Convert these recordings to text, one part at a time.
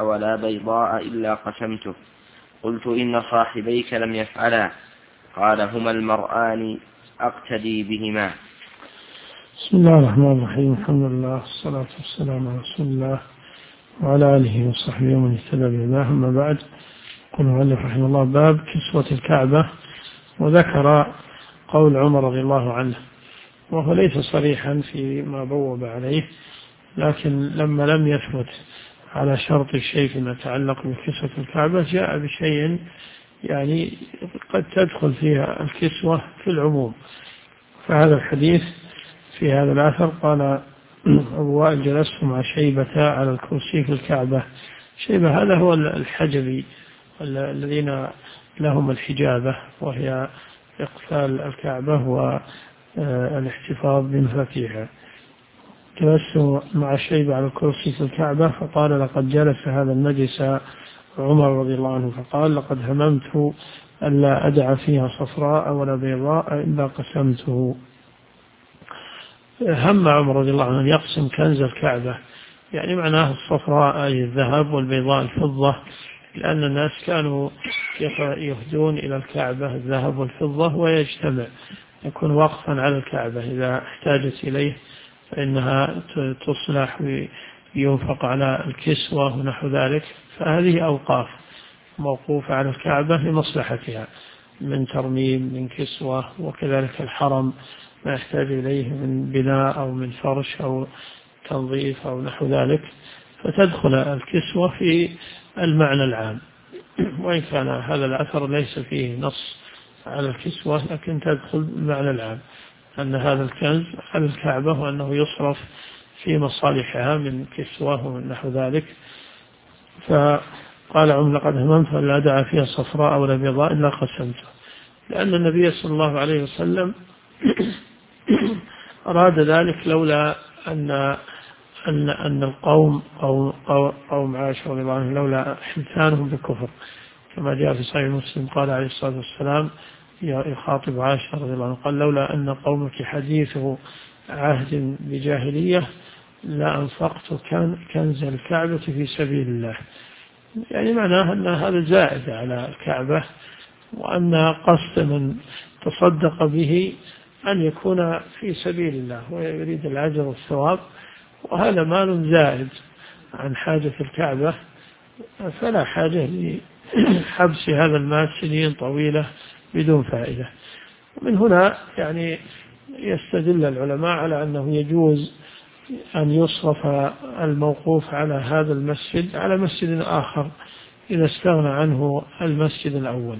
صفراء ولا بيضاء إلا قسمته. قلت إن صاحبيك لم يفعلا. قال هما المرآن أقتدي بهما. بسم الله الرحمن الرحيم. الحمد لله والصلاة والسلام على رسول الله وعلى آله وصحبه ومن اهتدى بهداه. أما بعد، قال المؤلف رحمه الله: باب كسوة الكعبة. وذكر قول عمر رضي الله عنه، وهو ليس صريحا فيما بوب عليه، لكن لما لم يثبت على شرط الشيء فيما يتعلق بكسوة الكعبة جاء بشيء يعني قد تدخل فيها الكسوة في العموم. فهذا الحديث في هذا الأثر قال أبو وائل: جلست مع شيبة على الكرسي في الكعبة. شيبة هذا هو الحجبي الذين لهم الحجابة، وهي إقفال الكعبة والاحتفاظ بمفاتيحها. جلست مع شيبة على الكرسي في الكعبة فقال: لقد جلس هذا المجلس عمر رضي الله عنه، فقال: لقد هممت ألا أدع فيها صفراء ولا بيضاء إلا قسمته. هم عمر رضي الله عنه أن يقسم كنز الكعبة، يعني معناه الصفراء أي الذهب والبيضاء الفضة، لأن الناس كانوا يهدون إلى الكعبة الذهب والفضة ويجتمع، يكون وقفا على الكعبة إذا احتاجت إليه فإنها تصلح وينفق على الكسوة ونحو ذلك. فهذه أوقاف موقوفة على الكعبة لمصلحتها من ترميم من كسوة، وكذلك الحرم ما يحتاج إليه من بناء أو من فرش أو تنظيف أو نحو ذلك، فتدخل الكسوة في المعنى العام. وإن كان هذا الأثر ليس فيه نص على الكسوة، لكن تدخل المعنى العام أن هذا الكنز على الكعبة وأنه يصرف في مصالحها من كسوة ومن نحو ذلك. فقال عمر: لقد هممت أن لا أدع فيها صفراء ولا بيضاء إلا قسمته، لأن النبي صلى الله عليه وسلم أراد ذلك لولا أن القوم قوم عائشة رضي الله عنهم لولا حدثانهم بالكفر، كما جاء في صحيح مسلم قال عليه الصلاة والسلام يخاطب عائشة رضي الله عنها قال: لولا أن قومك حديث عهد بجاهلية لا أنفقت كنز الكعبة في سبيل الله. يعني معناه أن هذا زائد على الكعبة، وأن قصد من تصدق به أن يكون في سبيل الله ويريد الأجر والثواب، وهذا مال زائد عن حاجة الكعبة، فلا حاجة لحبس هذا المال سنين طويلة بدون فائدة. ومن هنا يعني يستدل العلماء على أنه يجوز أن يصرف الموقوف على هذا المسجد على مسجد آخر إذا استغنى عنه المسجد الأول.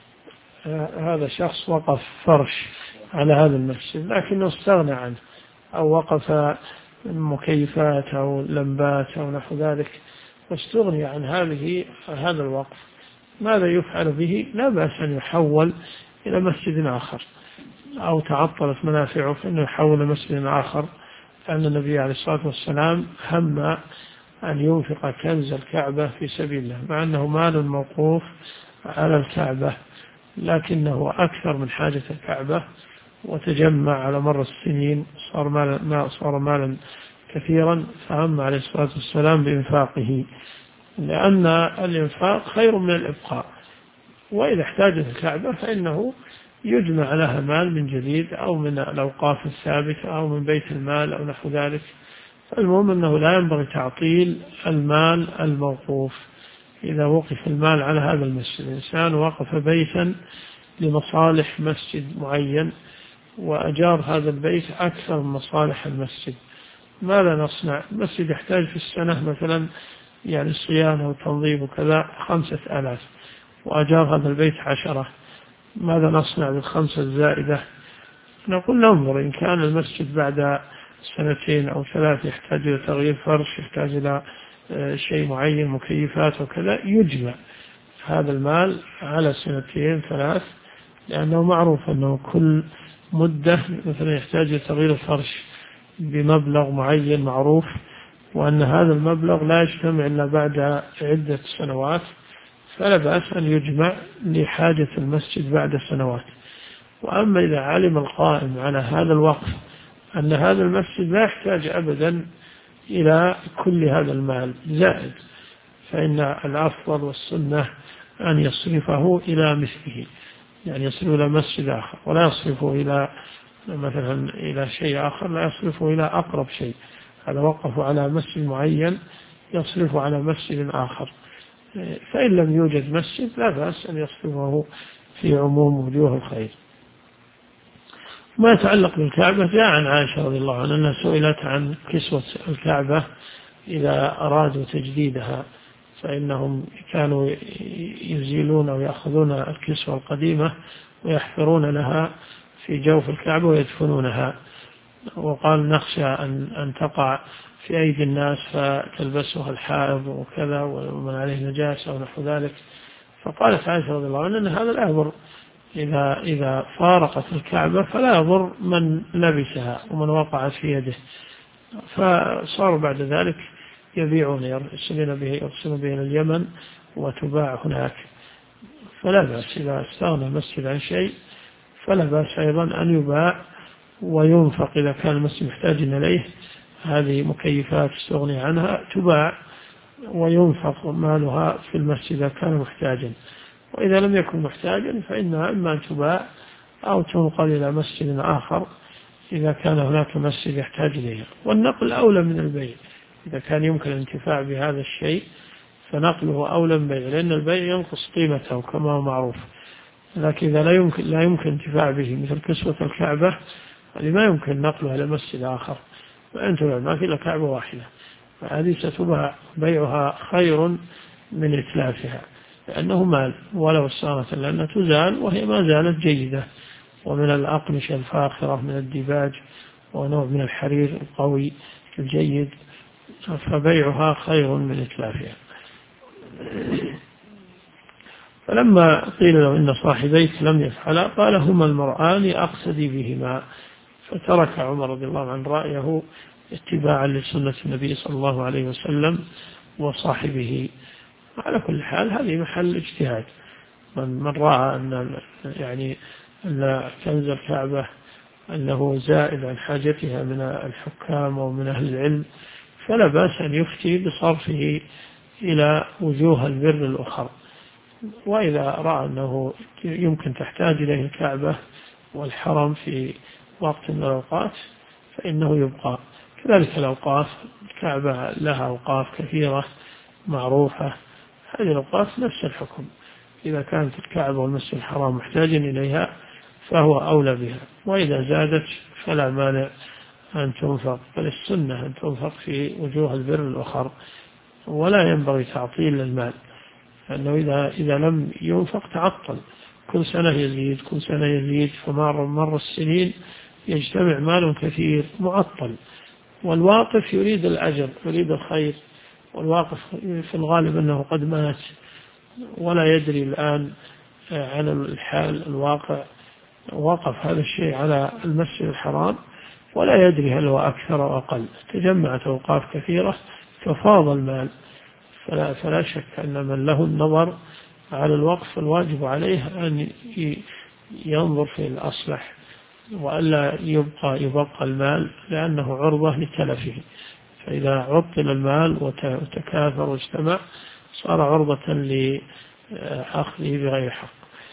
هذا شخص وقف فرش على هذا المسجد لكنه استغنى عنه، أو وقف مكيفات أو لمبات أو نحو ذلك واستغني عن هذا الوقف، ماذا يفعل به؟ لا بأس أن يحول إلى مسجد آخر، أو تعطلت منافعه فإنه يحول مسجد آخر، لأن النبي عليه الصلاة والسلام هم أن ينفق كنز الكعبة في سبيل الله، مع أنه مال موقوف على الكعبة لكنه أكثر من حاجة الكعبة، وتجمع على مر السنين صار مالا كثيرا، فهم عليه الصلاة والسلام بإنفاقه، لأن الإنفاق خير من الإبقاء. وإذا احتاجت الكعبة فإنه يجمع لها مال من جديد، أو من الأوقاف الثابتة أو من بيت المال أو نحو ذلك. المهم أنه لا ينبغي تعطيل المال الموقوف. إذا وقف المال على هذا المسجد، الإنسان وقف بيتا لمصالح مسجد معين وأجار هذا البيت أكثر من مصالح المسجد، ماذا نصنع؟ المسجد يحتاج في السنة مثلا يعني صيانة وتنظيف وكذا 5000، وأجار هذا البيت 10، ماذا نصنع بالخمسة الزائدة؟ نقول ننظر، إن كان المسجد بعد 2 أو 3 يحتاج إلى تغيير فرش، يحتاج إلى شيء معين مكيفات وكذا، يجمع هذا المال على 2 3، لأنه معروف أنه كل مدة مثلا يحتاج إلى تغيير الفرش بمبلغ معين معروف، وأن هذا المبلغ لا يجتمع إلا بعد عدة سنوات، فلا بأس أن يجمع لحاجة المسجد بعد سنوات. وأما إذا علم القائم على هذا الوقف أن هذا المسجد لا يحتاج أبدا إلى كل هذا المال زائد، فإن الأفضل والسنة أن يصرفه إلى مثله، يعني يصرف إلى مسجد آخر، ولا يصرفه إلى مثلا إلى شيء آخر، لا يصرفه إلى أقرب شيء. هذا وقف على مسجد معين يصرفه على مسجد آخر. فإن لم يوجد مسجد لا بأس أن يصرفه في عموم وجوه الخير. ما يتعلق بالكعبة، جاء عن عائشة رضي الله عنها أنها سئلت عن كسوة الكعبة إذا أرادوا تجديدها، فإنهم كانوا يزيلون ويأخذون الكسوة القديمة ويحفرون لها في جوف الكعبة ويدفنونها، وقال نخشى أن تقع في أيدي الناس فتلبسها الحائض وكذا ومن عليه نجاسة ونحو ذلك. فقالت عائشة رضي الله عنها أن هذا لا يضر، إذا فارقت الكعبة فلا يضر من لبسها ومن وقعت في يده. فصاروا بعد ذلك يبيعون، يرسلون به إلى اليمن وتباع هناك. فلا بأس إذا استغنى المسجد عن شيء فلا بأس أيضا أن يباع وينفق إذا كان المسجد محتاج إليه. هذه مكيفات استغني عنها تباع وينفق مالها في المسجد إذا كان محتاجا، وإذا لم يكن محتاجا فإنها إما أن تباع أو تنقل إلى مسجد آخر إذا كان هناك مسجد يحتاج إليها. والنقل أولى من البيع، إذا كان يمكن الانتفاع بهذا الشيء فنقله أولى من البيع، لأن البيع ينقص قيمته كما هو معروف. لكن إذا لا يمكن انتفاع به مثل كسوة الكعبة ما يمكن نقلها إلى مسجد آخر، وأنت ما في إلا كعبة واحدة، فهذه ستباع، بيعها خير من إتلافها، لأنه مال ولو صارت لأنها تزال وهي ما زالت جيدة، ومن الأقمشة الفاخرة من الديباج ونوع من الحرير القوي الجيد، فبيعها خير من إتلافها. فلما قيل له إن صاحبيك لم يفعلا قال هما المرآن أقتدي بهما، فترك عمر رضي الله عنه رأيه اتباعا لسنة النبي صلى الله عليه وسلم وصاحبه. على كل حال هذه محل اجتهاد، من رأى أن كنز الكعبة أنه زائد عن حاجتها من الحكام ومن أهل العلم فلا بأس أن يفتي بصرفه إلى وجوه البر الأخرى. وإذا رأى أنه يمكن تحتاج إليه الكعبة والحرم في وقت من الأوقات فإنه يبقى. كذلك الأوقاف، الكعبة لها أوقاف كثيرة معروفة، هذه الأوقاف نفس الحكم، إذا كانت الكعبة والمسجد الحرام محتاجا إليها فهو أولى بها، وإذا زادت فلا مانع أن تنفق، بل السنة أن تنفق في وجوه البر الأخر، ولا ينبغي تعطيل المال، لأنه إذا لم ينفق تعطل، كل سنة يزيد فمر السنين يجتمع مال كثير معطل. والواقف يريد الأجر، يريد الخير، والواقف في الغالب أنه قد مات ولا يدري الآن عن الحال الواقع، وقف هذا الشيء على المسجد الحرام ولا يدري هل هو أكثر أو أقل، تجمعت أوقاف كثيرة ففاض المال. فلا شك أن من له النظر على الوقف الواجب عليه أن ينظر في الأصلح، وألا يبقى المال لأنه عرضة لتلفه، فإذا عطل المال وتكاثر واجتمع صار عرضة لأخذه بغير حق.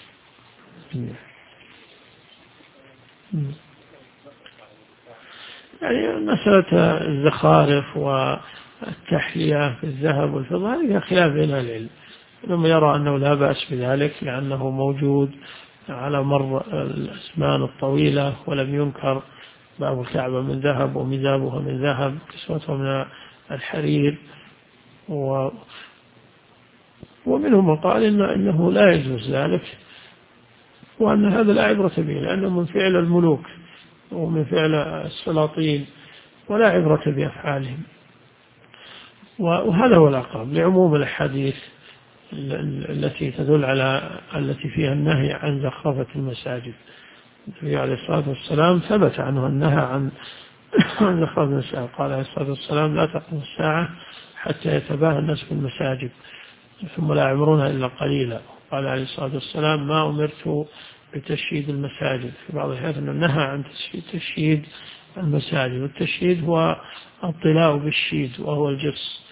يعني مسألة الزخارف والتحلية في الذهب والفضة هذه خلاف بين العلم، إنما يرى أنه لا بأس بذلك لأنه موجود على مر الأزمان الطويلة ولم ينكر. باب الكعبة من ذهب ومزابها من ذهب، كسوتها من الحرير، ومنهم من قال إنه لا يجوز ذلك، وأن هذا لا عبرة به لأنه من فعل الملوك ومن فعل السلاطين ولا عبرة بأفعالهم. وهذا هو الأقرب لعموم الأحاديث التي تدل على التي فيها النهي عن زخرفة المساجد. النبي عليه الصلاة والسلام ثبت عنه النهي عن زخرفة المساجد، قال عليه الصلاة والسلام لا تقوم الساعة حتى يتباهى الناس في المساجد ثم لا يعمرونها إلا قليلا. قال عليه الصلاة والسلام ما أمرت بتشييد المساجد، في بعض الحيث أنه نهى عن تشييد المساجد، والتشييد هو الطلاء بالشيد وهو الجص،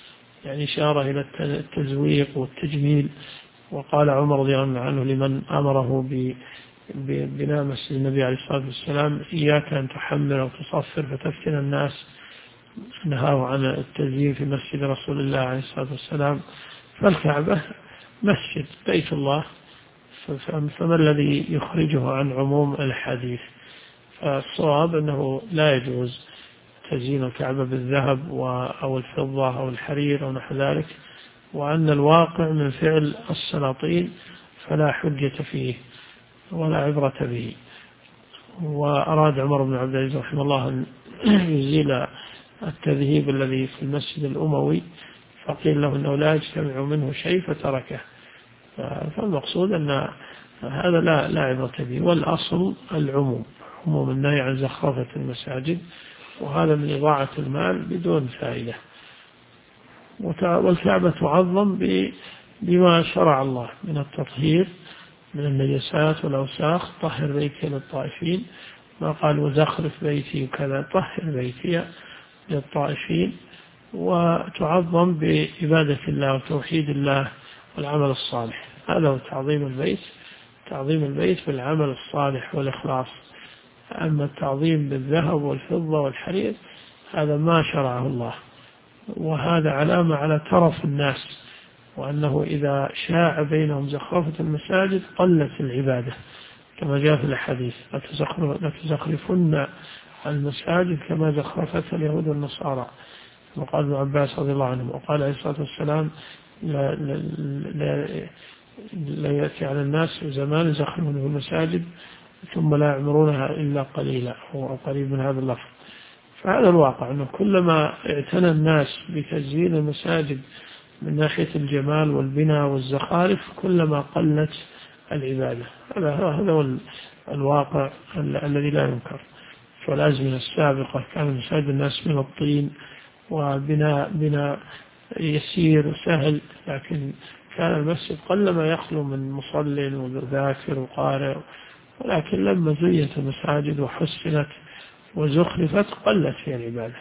يعني إشارة إلى التزويق والتجميل. وقال عمر رضي الله عنه لمن أمره ببناء مسجد النبي عليه الصلاة والسلام: إياك أن تحمل أو تصفر فتفتن الناس. نهاه عن التزيين في مسجد رسول الله عليه الصلاة والسلام. فالكعبة مسجد بيت الله، فما الذي يخرجه عن عموم الحديث؟ فالصواب أنه لا يجوز تزيين الكعبة بالذهب أو الفضة أو الحرير أو نحو ذلك، وأن الواقع من فعل السلاطين فلا حجة فيه ولا عبرة به. وأراد عمر بن عبد العزيز رحمه الله أن يزيل التذهيب الذي في المسجد الأموي، فقيل له أنه لا يجتمع منه شيء فتركه. فالمقصود أن هذا لا عبرة به، والأصل العموم، عموم النهي عن زخرفة المساجد، وهذا من إضاعة المال بدون فائدة. والكعبة تعظم بما شرع الله من التطهير من النجاسات والأوساخ. طهر بيتي للطائفين، ما قال وزخرف بيتي وكذا، طهر بيتي للطائفين. وتعظم بعبادة الله وتوحيد الله والعمل الصالح. هذا هو تعظيم البيت، تعظيم البيت بالعمل الصالح والإخلاص. أما التعظيم بالذهب والفضة والحرير هذا ما شرعه الله، وهذا علامة على ترف الناس، وأنه إذا شاع بينهم زخرفة المساجد قلت العبادة، كما جاء في الحديث: لتزخرفن المساجد كما زخرفت اليهود والنصارى. وقال ابن عباس رضي الله عنه وقال عليه الصلاة والسلام: لا يأتي على الناس زمان يزخرفون في المساجد ثم لا يعمرونها إلا قليلا، أو قريب من هذا اللفظ. فهذا الواقع، أنه كلما اعتنى الناس بتزيين المساجد من ناحية الجمال والبناء والزخارف كلما قلت العبادة. هذا هو الواقع الذي لا ينكر. فالأزمنة السابقة كان مساجد الناس من الطين، وبناء يسير وسهل، لكن كان المسجد قلما يخلو من مصل وذاكر وقارئ. ولكن لما زينت المساجد وحسنت وزخرفت قلت فيها العبادة.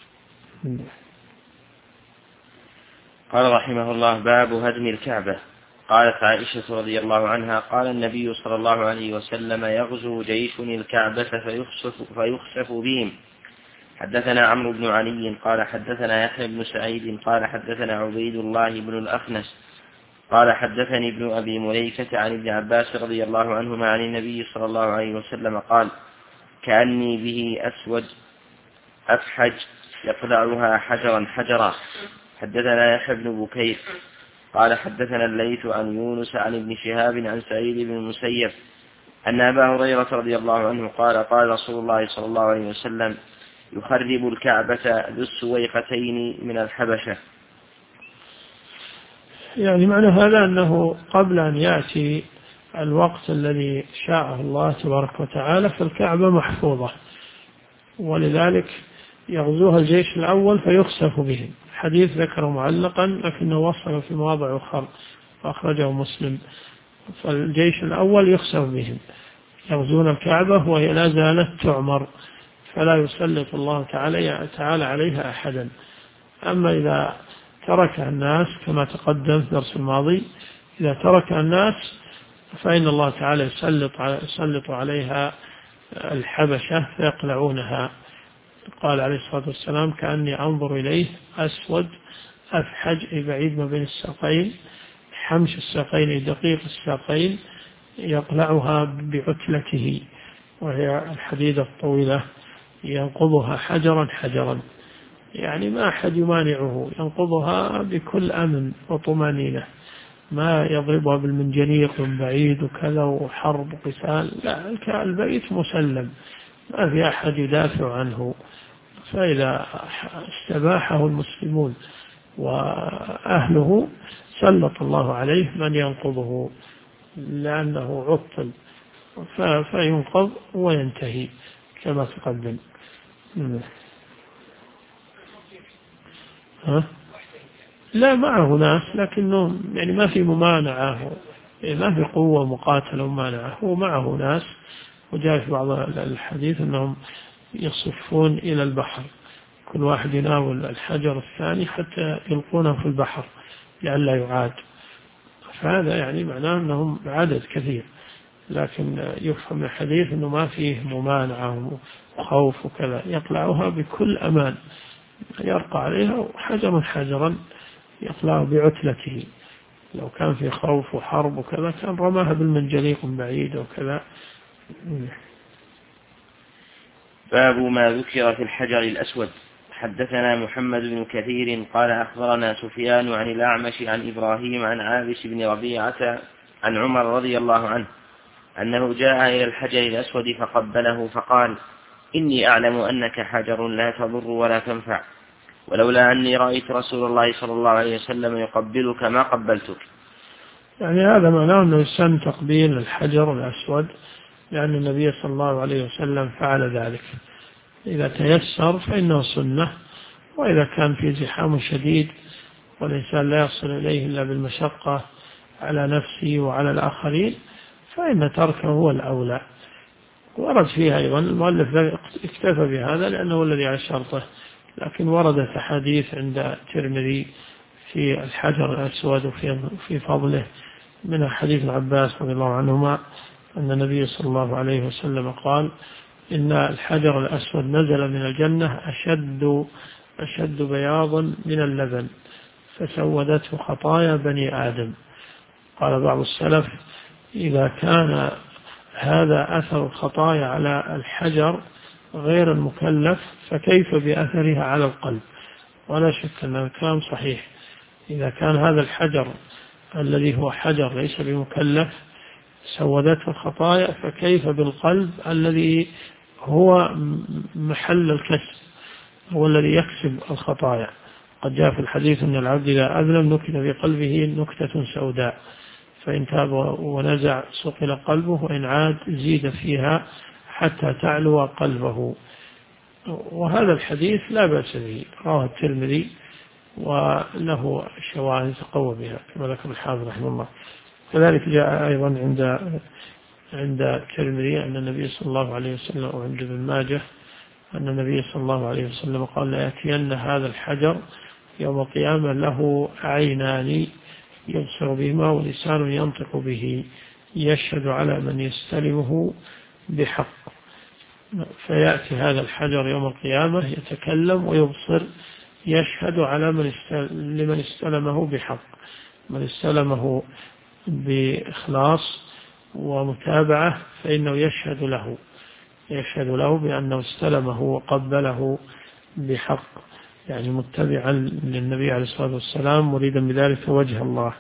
قال رحمه الله: باب هدم الكعبة. قالت عائشة رضي الله عنها: قال النبي صلى الله عليه وسلم: يغزو جيش الكعبة فيخسف بهم. حدثنا عمرو بن علي قال حدثنا يحيى بن سعيد قال حدثنا عبيد الله بن الأخنس قال حدثني ابن أبي مليكة عن ابن عباس رضي الله عنهما عن النبي صلى الله عليه وسلم قال: كأني به أسود أفحج يقلعها حجرا حجرا. حدثنا يحيى بن بكير قال حدثنا الليث عن يونس عن ابن شهاب عن سعيد بن المسيب أن أبا هريرة رضي الله عنه قال: قال رسول الله صلى الله عليه وسلم: يخرب الكعبة ذو السويقتين من الحبشة. يعني معنى هذا أنه قبل أن يأتي الوقت الذي شاءه الله تبارك وتعالى فالكعبة محفوظة، ولذلك يغزوها الجيش الأول فيخسف بهم. حديث ذكره معلقا لكنه وصل في مواضع أخرى وأخرجه مسلم. فالجيش الأول يخسف بهم، يغزون الكعبة وهي لا زالت تعمر، فلا يسلط الله تعالى عليها أحدا. أما إذا تركها الناس كما تقدم في الدرس الماضي، إذا ترك الناس فإن الله تعالى يسلط عليها الحبشة فيقلعونها. قال عليه الصلاة والسلام: كأني أنظر إليه أسود أفحج، بعيد ما بين الساقين، حمش الساقين دقيق الساقين، يقلعها بعتلته، وهي الحديدة الطويلة، ينقضها حجرا حجرا، يعني ما أحد يمانعه، ينقضها بكل أمن وطمانينة، ما يضربها بالمنجنيق من بعيد وكذا وحرب وقتال، لا، البيت مسلم ما في أحد يدافع عنه. فإذا استباحه المسلمون وأهله سلط الله عليه من ينقضه لأنه عطل، فينقض وينتهي كما تقدم. لا، معه ناس لكنه يعني ما في ممانعة، ما في قوة مقاتلة ومانعة، هو معه ناس. وجاء في بعض الحديث أنهم يصفون إلى البحر، كل واحد يناول الحجر الثاني حتى يلقونه في البحر لئلا يعاد. فهذا يعني معناه أنهم عدد كثير، لكن يفهم من الحديث أنه ما فيه ممانعة وخوف وكذا، يقلعها بكل أمان، يرقى عليها حجرا حجرا يقلعه بعتلته. لو كان في خوف وحرب وكذا كان رماها بالمنجليق من بعيد وكذا. باب ما ذكر في الحجر الأسود. حدثنا محمد بن كثير قال أخبرنا سفيان عن الأعمش عن إبراهيم عن عابس بن ربيعة عن عمر رضي الله عنه أنه جاء إلى الحجر الأسود فقبله فقال: إني أعلم أنك حجر لا تضر ولا تنفع، ولولا أني رأيت رسول الله صلى الله عليه وسلم يقبلك ما قبلتك. يعني هذا معناه أنه يسن تقبيل الحجر الأسود، لأن النبي صلى الله عليه وسلم فعل ذلك. إذا تيسر فإنه سنة، وإذا كان في زحام شديد والإنسان لا يصل إليه إلا بالمشقة على نفسه وعلى الآخرين فإن تركه هو الأولى. ورد فيها أيضا، المؤلف اكتفى بهذا لأنه الذي على شرطه، لكن وردت أحاديث عند الترمذي في الحجر الأسود وفي فضله، من حديث عباس رضي الله عنهما أن النبي صلى الله عليه وسلم قال: إن الحجر الأسود نزل من الجنة أشد بياضا من اللبن فسودته خطايا بني آدم. قال بعض السلف: إذا كان هذا أثر الخطايا على الحجر غير المكلف فكيف بأثرها على القلب؟ ولا شك أن الكلام صحيح. إذا كان هذا الحجر الذي هو حجر ليس بمكلف سودته الخطايا، فكيف بالقلب الذي هو محل الكسب، هو الذي يكسب الخطايا. قد جاء في الحديث أن العبد إذا أذنب نكت في قلبه نكتة سوداء، فإن تاب ونزع صقل قلبه، وإن عاد زيد فيها حتى تعلو قلبه. وهذا الحديث لا بأس به، رواه الترمذي وله شواهد تقوى بها كما ذكر الحافظ رحمه الله. كذلك جاء أيضا عند الترمذي أن النبي صلى الله عليه وسلم، وعند ابن ماجه أن النبي صلى الله عليه وسلم قال: لا يأتين هذا الحجر يوم القيامة له عينان يبصر بهما ولسان ينطق به يشهد على من يستلمه بحق. فيأتي هذا الحجر يوم القيامة يتكلم ويبصر، يشهد على لمن استلمه بحق، من استلمه بإخلاص ومتابعة فإنه يشهد له بأنه استلمه وقبله بحق، يعني متبعا للنبي عليه الصلاة والسلام مريدا بذلك وجه الله.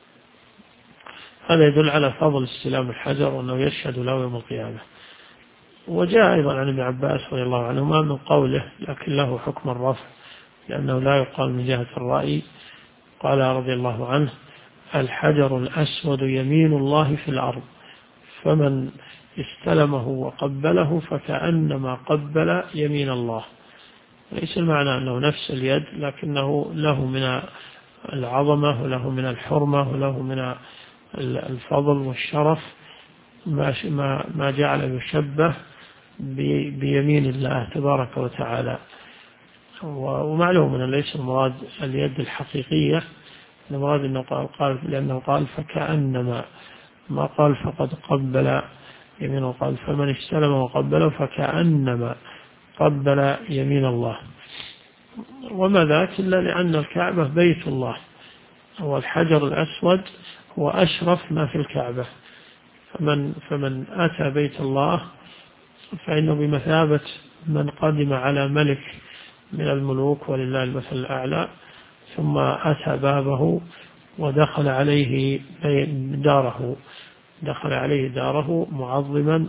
هذا يدل على فضل استلام الحجر وأنه يشهد له يوم القيامة. وجاء أيضا عن ابن عباس رضي الله عنهما من قوله، لكن له حكم الرفع لأنه لا يقال من جهة الرأي. قال رضي الله عنه: الحجر الأسود يمين الله في الأرض، فمن استلمه وقبله فكأنما قبل يمين الله. ليس المعنى أنه نفس اليد، لكنه له من العظمة وله من الحرمة وله من الفضل والشرف ما جعل يشبه بيمين الله تبارك وتعالى. ومعلوم أن ليس المراد اليد الحقيقية، المراد أنه قال لأنه قال فكأنما، ما قال فقد قبل يمين، قال فمن استلم وقبله فكأنما قبل يمين الله. وما ذاك إلا لأن الكعبة بيت الله، والحجر الأسود هو أشرف ما في الكعبة، فمن أتى بيت الله فإنه بمثابة من قدم على ملك من الملوك ولله المثل الأعلى، ثم أتى بابه ودخل عليه داره معظما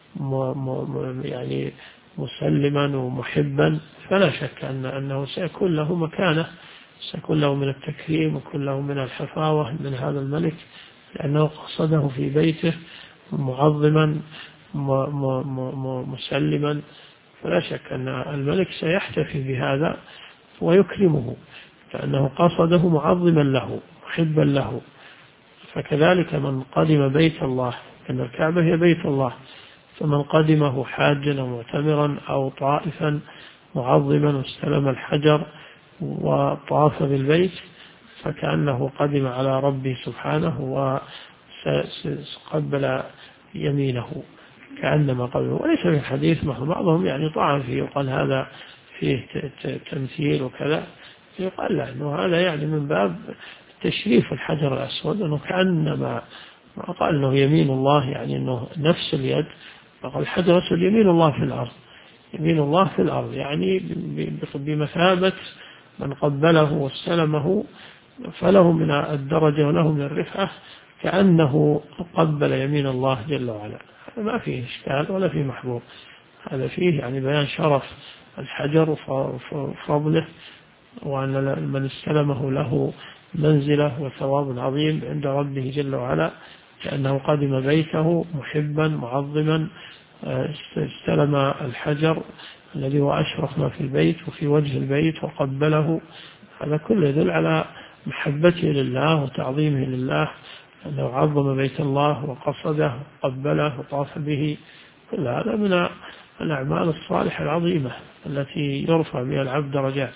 يعني مسلما ومحبا، فلا شك أنه سيكون له مكانة، سيكون له من التكريم وكل له من الحفاوة من هذا الملك، لأنه قصده في بيته معظما مسلما. فلا شك أن الملك سيحتفي بهذا ويكرمه، لأنه قصده معظما له محبا له. فكذلك من قدم بيت الله، أن الكعبة هي بيت الله، فمن قدمه حاجا أو معتمرا أو طائفا معظما واستلم الحجر وطاف بالبيت فكأنه قدم على ربه سبحانه وقبل يمينه كأنما قبله. وليس في الحديث بعضهم يعني طعن فيه وقال هذا فيه تمثيل وكذا، يقال لا أنه هذا يعني من باب تشريف الحجر الأسود، أنه كأنما قال أنه يمين الله، يعني أنه نفس اليد. فقال الحجر الأسود يمين الله في الأرض، يمين الله في الأرض، يعني بمثابة من قبله واستلمه فله من الدرجة وله من الرفعة كأنه قبل يمين الله جل وعلا. هذا ما فيه إشكال ولا فيه محبوب، هذا فيه يعني بيان شرف الحجر وفضله، وأن من استلمه له منزلة وثواب عظيم عند ربه جل وعلا، كأنه قدم بيته محبا معظما استلم الحجر الذي هو أشرف ما في البيت وفي وجه البيت وقبله. هذا كله يدل على محبته لله وتعظيمه لله، أنه عظم بيت الله وقصده وقبله وطاف به. كل هذا من الأعمال الصالحة العظيمة التي يرفع بها العبد درجات.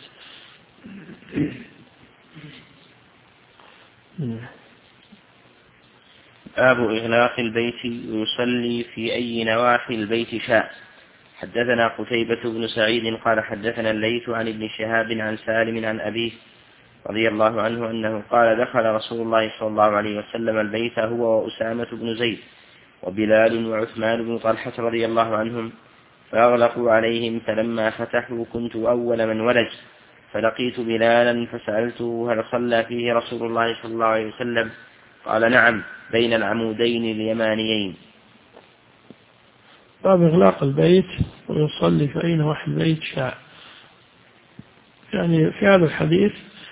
باب إغلاق البيت ويصلي في أي نواحي البيت شاء. حدثنا قتيبة بن سعيد قال حدثنا الليث عن ابن شهاب عن سالم عن أبيه رضي الله عنه أنه قال دخل رسول الله صلى الله عليه وسلم البيت هو وأسامة بن زيد وبلال وعثمان بن طلحة رضي الله عنهم فأغلقوا عليهم، فلما فتحوا كنت أول من ولج، فلقيت بلالا فسألته هل صلى فيه رسول الله صلى الله عليه وسلم؟ قال نعم، بين العمودين اليمانيين. باب إغلاق البيت ويصلي في أي نواحي البيت شاء. يعني في هذا الحديث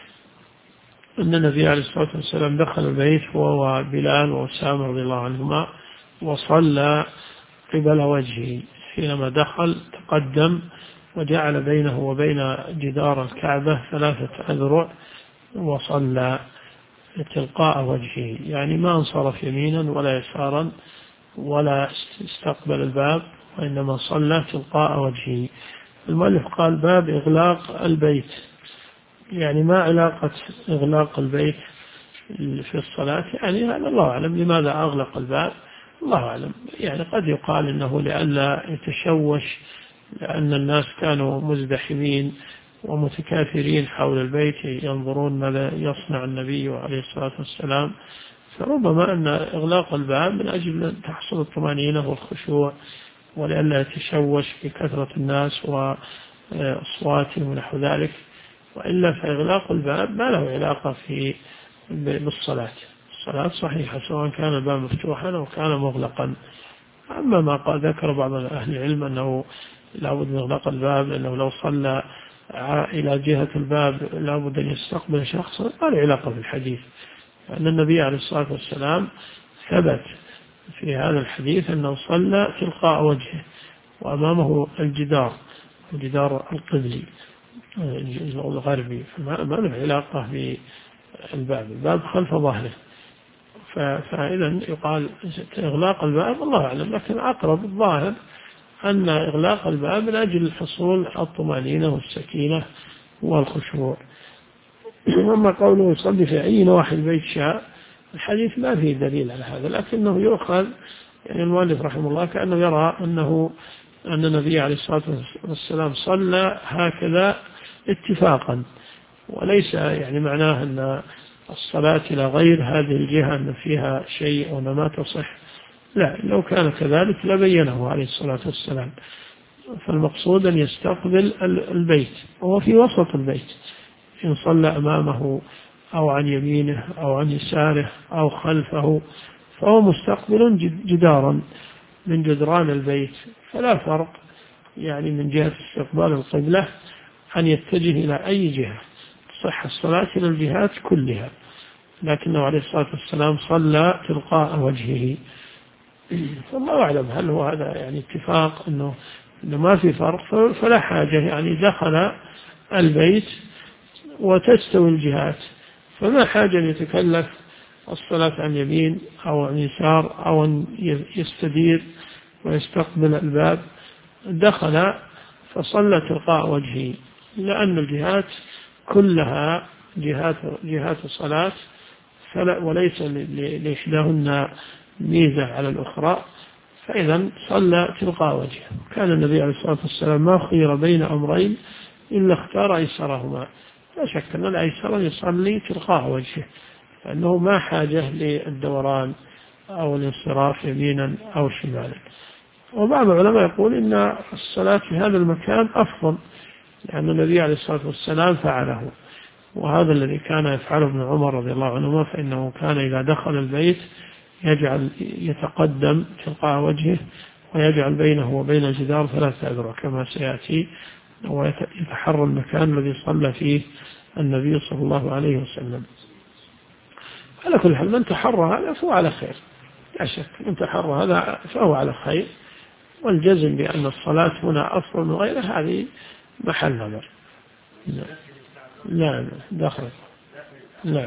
أن النبي عليه الصلاة والسلام دخل البيت هو وبلال وأسامة رضي الله عنهما وصلى قبل وجهه. حينما دخل تقدم وجعل بينه وبين جدار الكعبة 3 أذرع وصلى تلقاء وجهه، يعني ما انصرف يمينا ولا يسارا ولا استقبل الباب، وإنما صلى تلقاء وجهه. المؤلف قال باب إغلاق البيت، يعني ما علاقة إغلاق البيت في الصلاة؟ يعني هذا الله أعلم لماذا أغلق الباب، الله أعلم. يعني قد يقال إنه لئلا يتشوش، لأن الناس كانوا مزدحمين ومتكاثرين حول البيت ينظرون ماذا يصنع النبي عليه الصلاة والسلام، فربما أن إغلاق الباب من أجل أن تحصل الطمأنينة والخشوع، ولئلا يتشوش بكثرة الناس وأصواتهم ونحو ذلك. وإلا فإغلاق الباب ما له علاقة بالصلاة. الصلاة صحيحة سواء كان الباب مفتوحا أو كان مغلقا. أما ما قال ذكر بعض أهل العلم أنه لابد من إغلاق الباب لأنه لو صلى إلى جهة الباب لابد أن يستقبل شخصا، ما له علاقة بالحديث، لأن النبي عليه الصلاة والسلام ثبت في هذا الحديث أنه صلى تلقاء وجهه وأمامه الجدار القبلي الغربي، فما له علاقة بالباب، الباب خلف ظهره. فإذا يقال إغلاق الباب الله أعلم، لكن أقرب الظاهر أن إغلاق الباب من أجل حصول الطمأنينة والسكينة والخشوع. أما قوله يصلي في أي نواحي البيت شاء، الحديث ما فيه دليل على هذا، لكنه يؤخذ يعني المؤلف رحمه الله كأنه يرى أن النبي عليه الصلاة والسلام صلى هكذا اتفاقا، وليس يعني معناه أن الصلاة إلى غير هذه الجهة أن فيها شيء وأن ما تصح، لا، لو كان كذلك لبينه عليه الصلاة والسلام. فالمقصود أن يستقبل البيت وهو في وسط البيت، إن صلى أمامه أو عن يمينه أو عن يساره أو خلفه فهو مستقبل جدارا من جدران البيت، فلا فرق يعني من جهة استقبال القبلة أن يتجه إلى أي جهة، تصح الصلاة إلى الجهات كلها، لكنه عليه الصلاة والسلام صلى تلقاء وجهه. فالله أعلم هل هو هذا يعني اتفاق أنه ما في فرق، فلا حاجة، يعني دخل البيت وتستوي الجهات، فما حاجة أن يتكلف الصلاة عن يمين أو عن يسار أو أن يستدير ويستقبل الباب. دخل فصلى تلقاء وجهه، لأن الجهات كلها جهات الصلاة وليس لإحداهن ميزة على الأخرى، فإذا صلى تلقاء وجهه. كان النبي عليه الصلاة والسلام ما خير بين أمرين إلا اختار أيسرهما، لا شك أن الأيسر يصلي تلقاء وجهه، لأنه ما حاجة للدوران أو الانصراف يمينا أو شمالا. وبعض العلماء يقول إن الصلاة في هذا المكان أفضل، لأن النبي عليه الصلاة والسلام فعله، وهذا الذي كان يفعله ابن عمر رضي الله عنهما، فإنه كان إذا دخل البيت يتقدم تلقاء وجهه ويجعل بينه وبين الجدار 3 أذرع كما سيأتي، ويتحرى المكان الذي صلى فيه النبي صلى الله عليه وسلم. على كل حال من تحرى هذا فهو على خير، لا شك من تحرى هذا فهو على خير، والجزم بأن الصلاة هنا أفضل من غيره هذه محل نظر. لا داخل لا.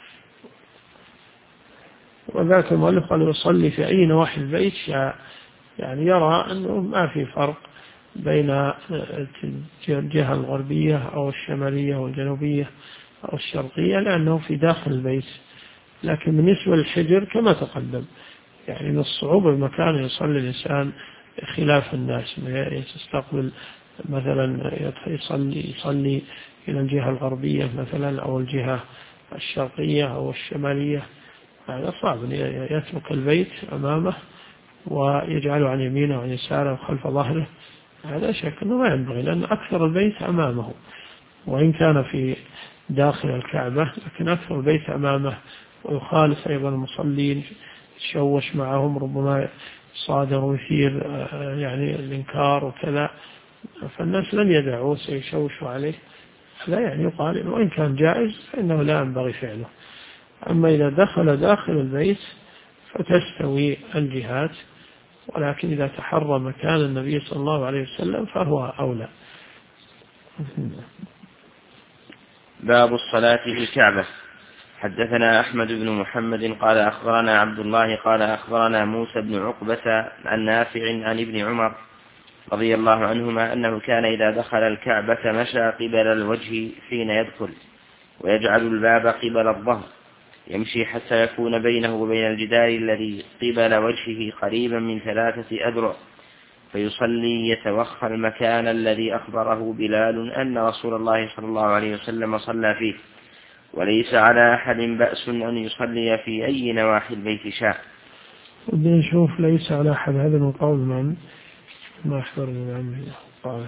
وذاك المؤلف قال يصلي في أي نواحي البيت شاء، يعني يرى أنه ما في فرق بين الجهة الغربية أو الشمالية والجنوبية أو الشرقية، لأنه في داخل البيت. لكن بالنسبة للحجر كما تقدم، يعني من الصعوبة المكان يصلي الإنسان خلاف الناس، يستقبل مثلا يصلي إلى الجهة الغربية مثلا أو الجهة الشرقية أو الشمالية، هذا صعب. يترك البيت أمامه ويجعله عن يمينه وعن يساره وخلف ظهره، هذا شك أنه ما ينبغي، لأن أكثر البيت أمامه، وإن كان في داخل الكعبة لكن أكثر البيت أمامه، ويخالف أيضا المصلين، يتشوش معهم، ربما صادر ويثير يعني الإنكار وكذا، فالناس لن يدعوه سيشوشوا عليه. هذا يعني يقال إنه وإن كان جائز فإنه لا ينبغي فعله. أما إذا دخل داخل البيت فتستوي الجهات، ولكن إذا تحرى مكان النبي صلى الله عليه وسلم فهو أولى. باب الصلاة في الكعبة. حدثنا أحمد بن محمد قال أخبرنا عبد الله قال أخبرنا موسى بن عقبة عن نافع عن ابن عمر رضي الله عنهما أنه كان إذا دخل الكعبة مشى قبل الوجه حين يدخل، ويجعل الباب قبل الظهر، يمشي حتى يكون بينه وبين الجدار الذي قبل وجهه قريبا من 3 أذرع، فيصلي يتوخى المكان الذي أخبره بلال أن رسول الله صلى الله عليه وسلم صلى فيه، وليس على أحد بأس أن يصلي في أي نواحي البيت شاء. نشوف ليس على أحد، هذا من قول من ما أحضر من عمه قاله.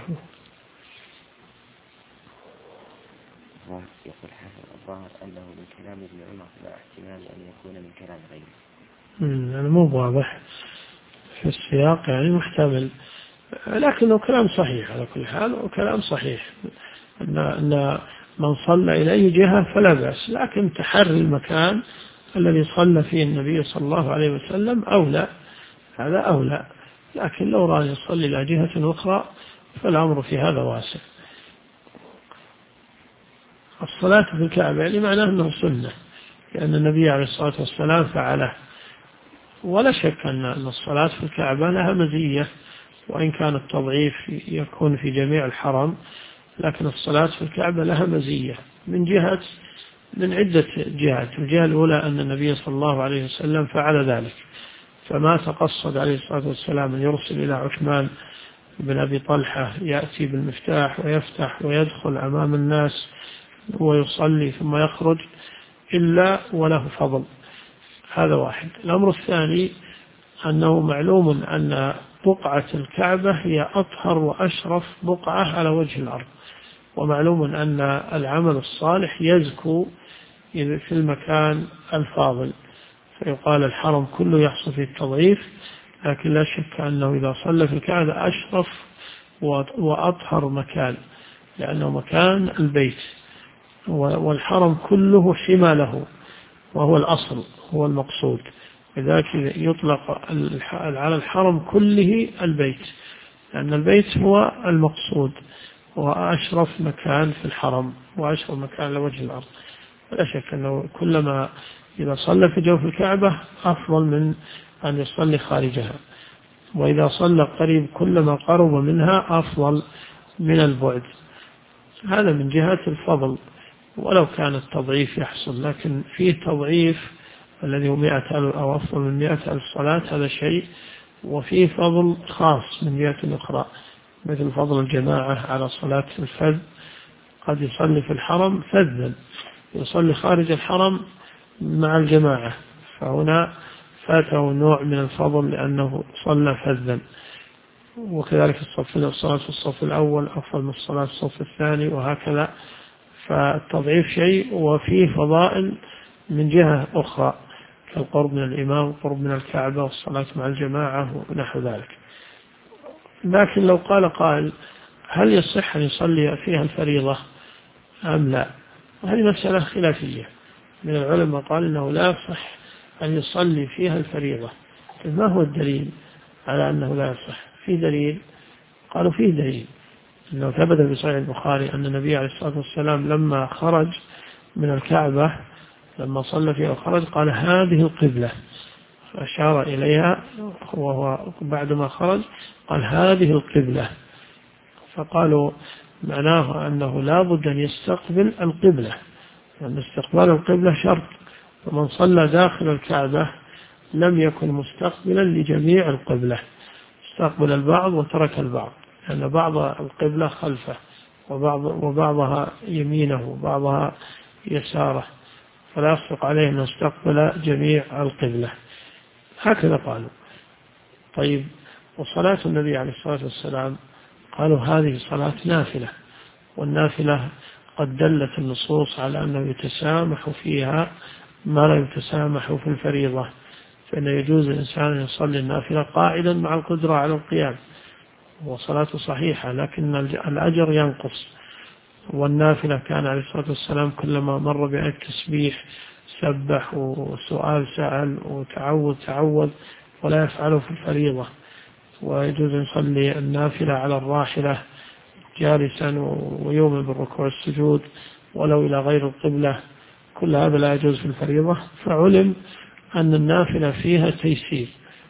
يقول حسن الظاهر أنه من كلام ابن عمر لا احتمال أن يكون من كلام غيره. يعني مو واضح في السياق، يعني محتمل، لكنه كلام صحيح على كل حال، وكلام صحيح أن من صلى إلى أي جهة فلا بأس، لكن تحري المكان الذي صلى فيه النبي صلى الله عليه وسلم أولى، هذا أولى. لكن لو رأى يصلي إلى جهة أخرى فالأمر في هذا واسع. الصلاة في الكعبة يعني معناه أنه سنة، لأن النبي عليه الصلاة والسلام فعله، ولا شك أن الصلاة في الكعبة لها مزية، وإن كان التضعيف يكون في جميع الحرم، لكن الصلاة في الكعبة لها مزية من عدة جهات. الجهة الأولى أن النبي صلى الله عليه وسلم فعل ذلك، فما تقصد عليه الصلاة والسلام أن يرسل إلى عثمان بن أبي طلحة يأتي بالمفتاح ويفتح ويدخل أمام الناس ويصلي ثم يخرج إلا وله فضل. هذا واحد. الأمر الثاني أنه معلوم أن بقعة الكعبة هي أطهر وأشرف بقعة على وجه الأرض، ومعلوم أن العمل الصالح يزكو في المكان الفاضل، فيقال الحرم كله يحصل فيه التضعيف، لكن لا شك أنه إذا صلى في الكعبة أشرف وأطهر مكان، لأنه مكان البيت، والحرم كله حمى له، وهو الأصل، هو المقصود، لذلك يطلق على الحرم كله البيت، لأن البيت هو المقصود وأشرف مكان في الحرم وأشرف مكان لوجه الأرض. لا شك أنه كلما إذا صلى في جوف الكعبة أفضل من أن يصلي خارجها، وإذا صلى قريب كلما قرب منها أفضل، من البعد. هذا من جهة الفضل، ولو كان التضعيف يحصل، لكن فيه تضعيف الذي هو 100,000 أو أفضل من 100,000 صلاة، هذا شيء. وفيه فضل خاص من جهة أخرى، مثل فضل الجماعة على صلاة الفذ. قد يصلي في الحرم فذا، يصلي خارج الحرم مع الجماعة، فهنا فاته نوع من الفضل لأنه صلى فذا. وكذلك الصلاة في الصف الأول أفضل من الصلاة في الصف الثاني، وهكذا. فالتضعيف شيء، وفيه فضائل من جهة أخرى كالقرب من الإمام والقرب من الكعبة والصلاة مع الجماعة ونحو ذلك. لكن لو قال قائل هل يصح أن يصلي فيها الفريضة أم لا؟ هذه مسألة خلافية من العلماء، قال إنه لا يصح أن يصلي فيها الفريضة. ما هو الدليل على أنه لا يصح؟ في دليل؟ قالوا فيه دليل، أنه ثبت في صحيح البخاري أن النبي عليه الصلاة والسلام لما خرج من الكعبة، لما صلى فيها وخرج، قال هذه القبلة، أشار إليها وهو بعدما خرج قال هذه القبلة. فقالوا معناه أنه لا بد أن يستقبل القبلة، لأن استقبال القبلة شرط، ومن صلى داخل الكعبة لم يكن مستقبلا لجميع القبلة، استقبل البعض وترك البعض، لأن بعض القبلة خلفه وبعضها يمينه وبعضها يساره، فلا يصدق عليه أن يستقبل جميع القبلة. هكذا قالوا. طيب، وصلاة النبي عليه الصلاة والسلام قالوا هذه صلاة نافلة، والنافلة قد دلت النصوص على أنه يتسامح فيها ما لا يتسامح في الفريضة، فإن يجوز الإنسان أن يصلي النافلة قاعدا مع القدرة على القيام، وصلاته صحيحة، لكن الأجر ينقص. والنافلة كان عليه الصلاة والسلام كلما مر بآية تسبيح سبح، وسؤال سأل، وتعوذ تعوذ، ولا يفعله في الفريضة. ويجوز أن يصلي النافلة على الراحلة جالسا ويؤمن بالركوع والسجود ولو إلى غير القبلة، كل هذا لا يجوز في الفريضة. فعلم أن النافلة فيها تيسير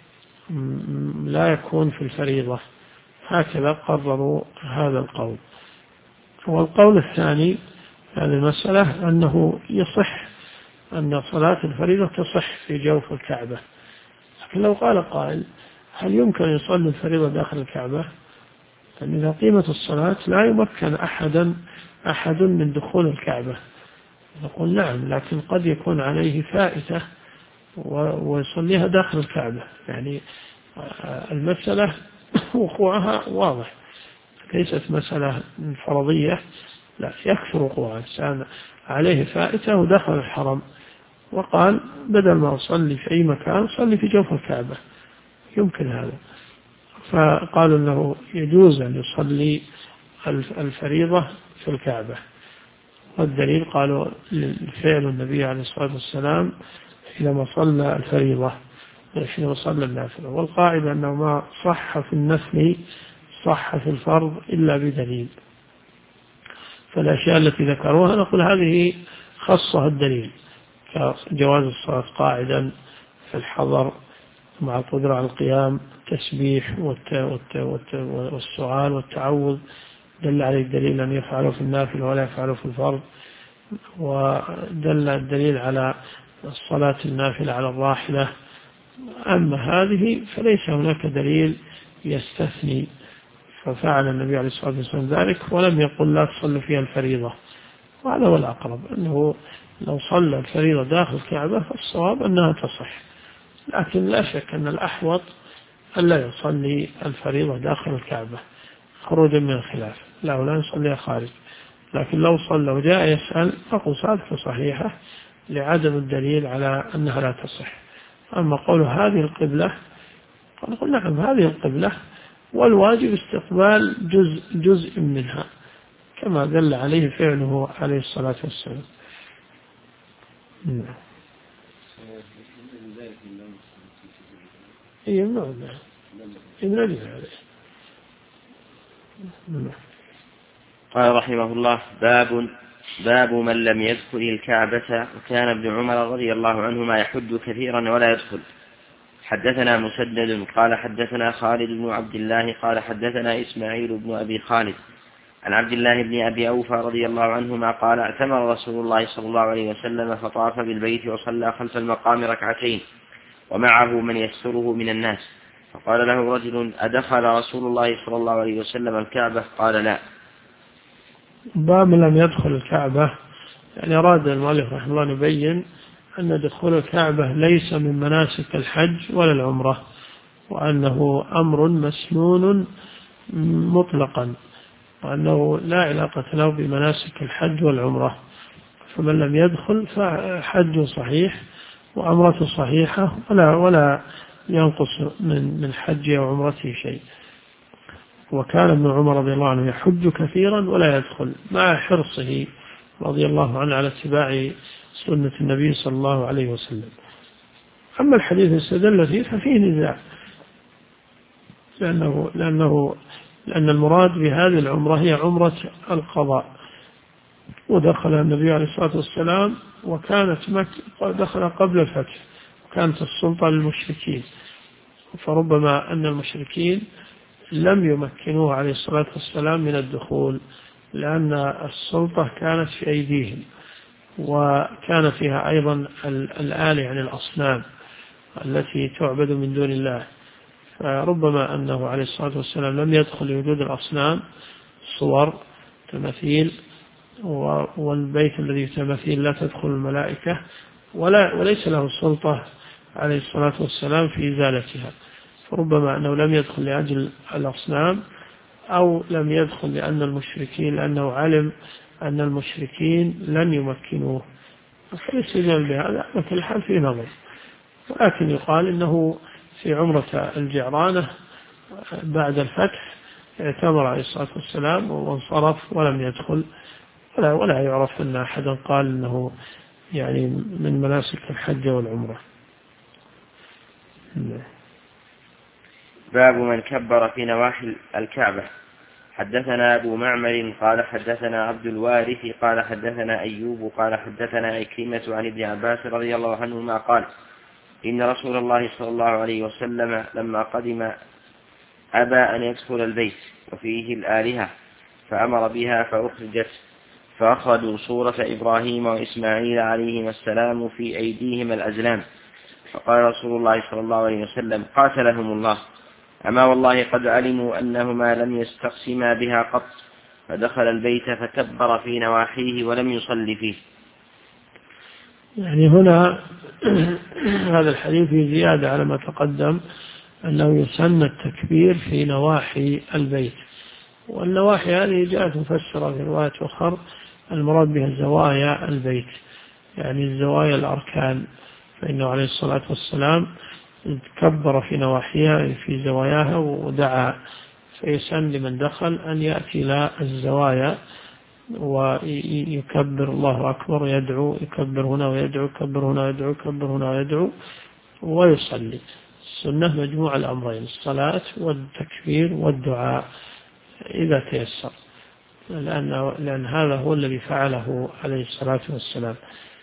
لا يكون في الفريضة. هكذا قرروا هذا القول. والقول الثاني هذه المسألة أنه يصح أن صلاة الفريضة تصح في جوف الكعبة. لكن لو قال قائل هل يمكن أن يصلي الفريضة داخل الكعبة؟ لأن إذا قيمة الصلاة لا يمكن أحد من دخول الكعبة، نقول نعم، لكن قد يكون عليه فائتة ويصليها داخل الكعبة. يعني المسألة وقوعها واضح، ليست مسألة فرضية، لا، يكثر وقوعها. الإنسان عليه فائتة ودخل الحرم وقال بدل ما أصلي في أي مكان صلي في جوف الكعبة، يمكن هذا. فقالوا أنه يجوز أن يصلي الفريضة في الكعبة. والدليل قالوا فعل النبي عليه الصلاة والسلام حينما صلى الفريضة حينما صلى النافلة. والقاعدة أنه ما صح في النفل صح في الفرض إلا بدليل. فالأشياء التي ذكروها نقول هذه خصها الدليل، كجواز الصلاة قاعدا في الحضر مع القدرة على القيام، التسبيح والسؤال والتعوذ دل عليه الدليل أن يفعله في النافل ولا يفعله في الفرض. ودل الدليل على الصلاة النافلة على الراحلة. أما هذه فليس هناك دليل يستثني، ففعل النبي عليه الصلاة والسلام ذلك ولم يقل لا تصلي فيها الفريضة. وهذا هو الأقرب، أنه لو صلى الفريضة داخل الكعبة فالصواب أنها تصح، لكن لا شك أن الأحوط ألا يصلي الفريضة داخل الكعبة خروجا من الخلاف، لا يصليها خارج. لكن لو صلى وجاء يسأل أقول صلاته صحيحة لعدم الدليل على أنها لا تصح. أما قول هذه القبلة نقول نعم هذه القبلة، والواجب استقبال جزء منها كما دل عليه فعله عليه الصلاة والسلام. يمنع قال رحمه الله باب من لم يدخل الكعبة. وكان ابن عمر رضي الله عنهما يحج كثيرا ولا يدخل. حدثنا مسدد قال حدثنا خالد بن عبد الله قال حدثنا إسماعيل بن أبي خالد عن عبد الله بن أبي أوفى رضي الله عنهما قال اعتمر رسول الله صلى الله عليه وسلم فطاف بالبيت وصلى خلف المقام ركعتين ومعه من يستره من الناس، فقال له رجل أدخل رسول الله صلى الله عليه وسلم الكعبة؟ قال لا. باب لم يدخل الكعبة، يعني أراد المؤلف رحمه الله يبين أن دخول الكعبة ليس من مناسك الحج ولا العمرة، وأنه أمر مسنون مطلقا، وأنه لا علاقة له بمناسك الحج والعمرة، فمن لم يدخل فحج صحيح وعمرته صحيحة ولا ينقص من حجه وعمرته شيء. وكان ابن عمر رضي الله عنه يحج كثيرا ولا يدخل مع حرصه رضي الله عنه على اتباع سنة النبي صلى الله عليه وسلم. أما الحديث استدل فيه ففيه نزاع، لأن المراد بهذه العمرة هي عمرة القضاء، ودخل النبي عليه الصلاة والسلام وكانت دخل قبل الفتح، وكانت السلطة للمشركين، فربما أن المشركين لم يمكنوه عليه الصلاة والسلام من الدخول، لأن السلطة كانت في أيديهم، وكان فيها أيضا الآلهة عن الأصنام التي تعبد من دون الله، فربما أنه عليه الصلاة والسلام لم يدخل لوجود الأصنام، صور تماثيل، والبيت الذي تماثيل لا تدخل الملائكة، وليس له سلطة عليه الصلاة والسلام في إزالتها، فربما أنه لم يدخل لأجل الأصنام، أو لم يدخل لأنه علم أن المشركين لن يمكنوه، فالاستدلال بهذا على كل حال في نظر. ولكن يقال إنه في عمرة الجعرانة بعد الفتح اعتمر عليه الصلاة والسلام وانصرف ولم يدخل، ولا يعرف أن أحدا قال إنه يعني من مناسك الحج والعمرة. باب من كبر في نواحي الكعبة. حدثنا أبو معمر قال حدثنا عبد الوارث قال حدثنا أيوب قال حدثنا عكرمة عن ابن عباس رضي الله عنهما قال إن رسول الله صلى الله عليه وسلم لما قدم أبى أن يدخل البيت وفيه الآلهة، فأمر بها فأخرجت، فأخذوا صورة إبراهيم وإسماعيل عليهما السلام في أيديهم الأزلام، فقال رسول الله صلى الله عليه وسلم قاتلهم الله، أما والله قد علموا أنهما لم يستقسما بها قط، فدخل البيت فكبر في نواحيه ولم يصل فيه. يعني هنا هذا الحديث في زيادة على ما تقدم، أنه يسن التكبير في نواحي البيت، والنواحي هذه جاءت مفسرة في رواية أخرى المراد بها زوايا البيت، يعني الزوايا الأركان، فإنه عليه الصلاة والسلام كبر في نواحيها في زواياها ودعا، فيسن لمن دخل أن يأتي إلى الزوايا ويكبر الله أكبر، يدعو، يكبر هنا ويدعو، يكبر هنا ويدعو، يكبر هنا ويدعو ويصلي. السنة مجموع الأمرين، الصلاة والتكبير والدعاء إذا تيسر، لأن هذا هو الذي فعله عليه الصلاة والسلام.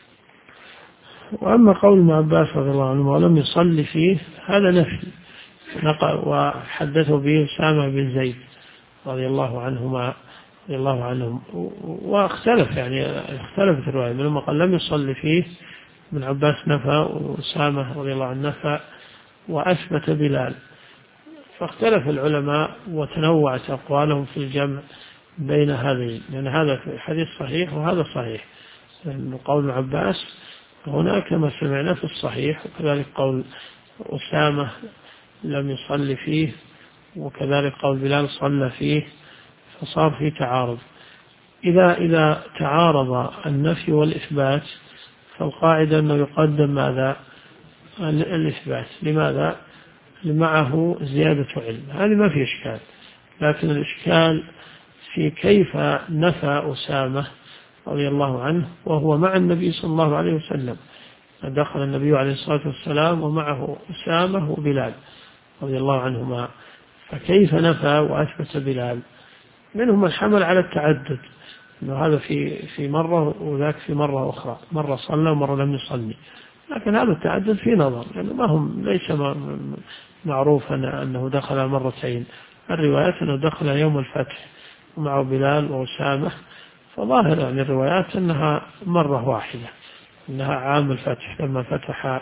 وأما قول ابن عباس رضي الله عنه ولم يصلي فيه، هذا نفي، وحدثه به أسامة بن زيد رضي الله عنهم، واختلف، يعني اختلفت الرواية، منهم قال لم يصلي فيه، ابن عباس نفى، وأسامة رضي الله عنه نفى، وأثبت بلال، فاختلف العلماء وتنوعت أقوالهم في الجمع بين هذين، لأن هذا حديث صحيح وهذا صحيح، لأن قول ابن عباس هنا كما سمعنا في الصحيح، وكذلك قول أسامة لم يصلي فيه، وكذلك قول بلال صلى فيه، فصار في تعارض. إذا تعارض النفي والإثبات فالقاعدة أنه يقدم ماذا؟ الإثبات. لماذا؟ معه زيادة علم، هذه ما في إشكال، لكن الإشكال في كيف نفى أسامة رضي الله عنه وهو مع النبي صلى الله عليه وسلم، دخل النبي عليه الصلاة والسلام ومعه أسامة وبلال رضي الله عنهما، فكيف نفى وأثبت بلال؟ منهم الحمل على التعدد، إنه هذا في مرة وذاك في مرة أخرى، مرة صلى ومرة لم يصلي، لكن هذا التعدد في نظر، يعني ما هم ليس معروفا أنه دخل مرتين، الروايات أنه دخل يوم الفتح ومعه بلال وأسامة، فظاهر يعني الروايات أنها مرة واحدة، أنها عام الفتح لما فتح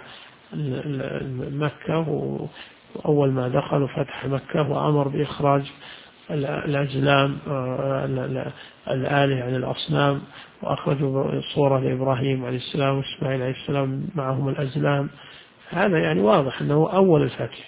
مكة، وأول ما دخلوا فتح مكة وأمر بإخراج الأزلام الآلهة عن الأصنام، وأخرجوا صورة لإبراهيم عليه السلام وإسماعيل عليه السلام معهم الأزلام. هذا يعني واضح أنه أول الفتح.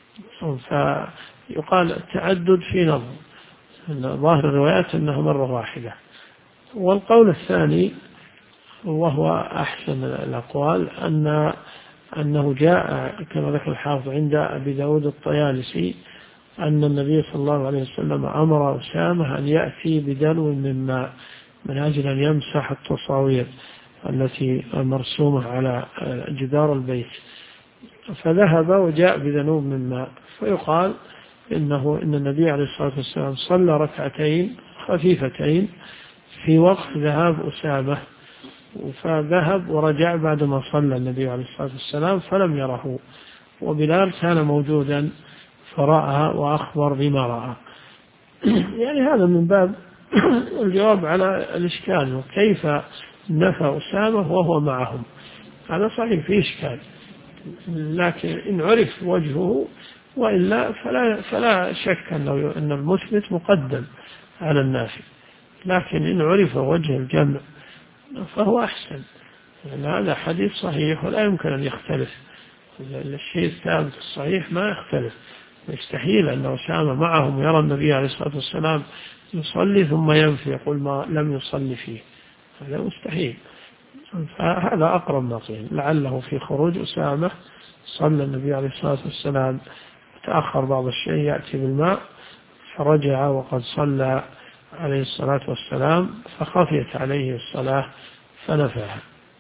فيقال التعدد في نظر، أن ظاهر الروايات أنها مرة واحدة. والقول الثاني وهو أحسن الأقوال أنه جاء كما ذكر الحافظ عند أبي داود الطيالسي أن النبي صلى الله عليه وسلم أمر أسامة أن يأتي بدلو من ماء من أجل أن يمسح التصاوير التي مرسومة على جدار البيت، فذهب وجاء بذنوب من ماء. فيقال إن النبي عليه الصلاة والسلام صلى ركعتين خفيفتين في وقت ذهاب أسامة، فذهب ورجع بعدما صلى النبي عليه الصلاة والسلام فلم يره، وبلال كان موجودا فرأى وأخبر بما رأى. يعني هذا من باب الجواب على الإشكال، وكيف نفى أسامة وهو معهم. هذا صحيح فيه إشكال، لكن إن عرف وجهه، وإلا فلا شك أن المثبت مقدم على النافي، لكن إن عرف وجه الجمع فهو أحسن، لأن هذا حديث صحيح ولا يمكن أن يختلف. الشيء الثابت الصحيح ما يختلف، يستحيل أن أسامة معهم يرى النبي عليه الصلاة والسلام يصلي ثم ينفي يقول ما لم يصلي فيه، هذا مستحيل. فهذا أقرب ما قيل، لعله في خروج أسامة صلى النبي عليه الصلاة والسلام، تأخر بعض الشيء يأتي بالماء، فرجع وقد صلى عليه الصلاة والسلام، فخفيت عليه الصلاة فنفاها.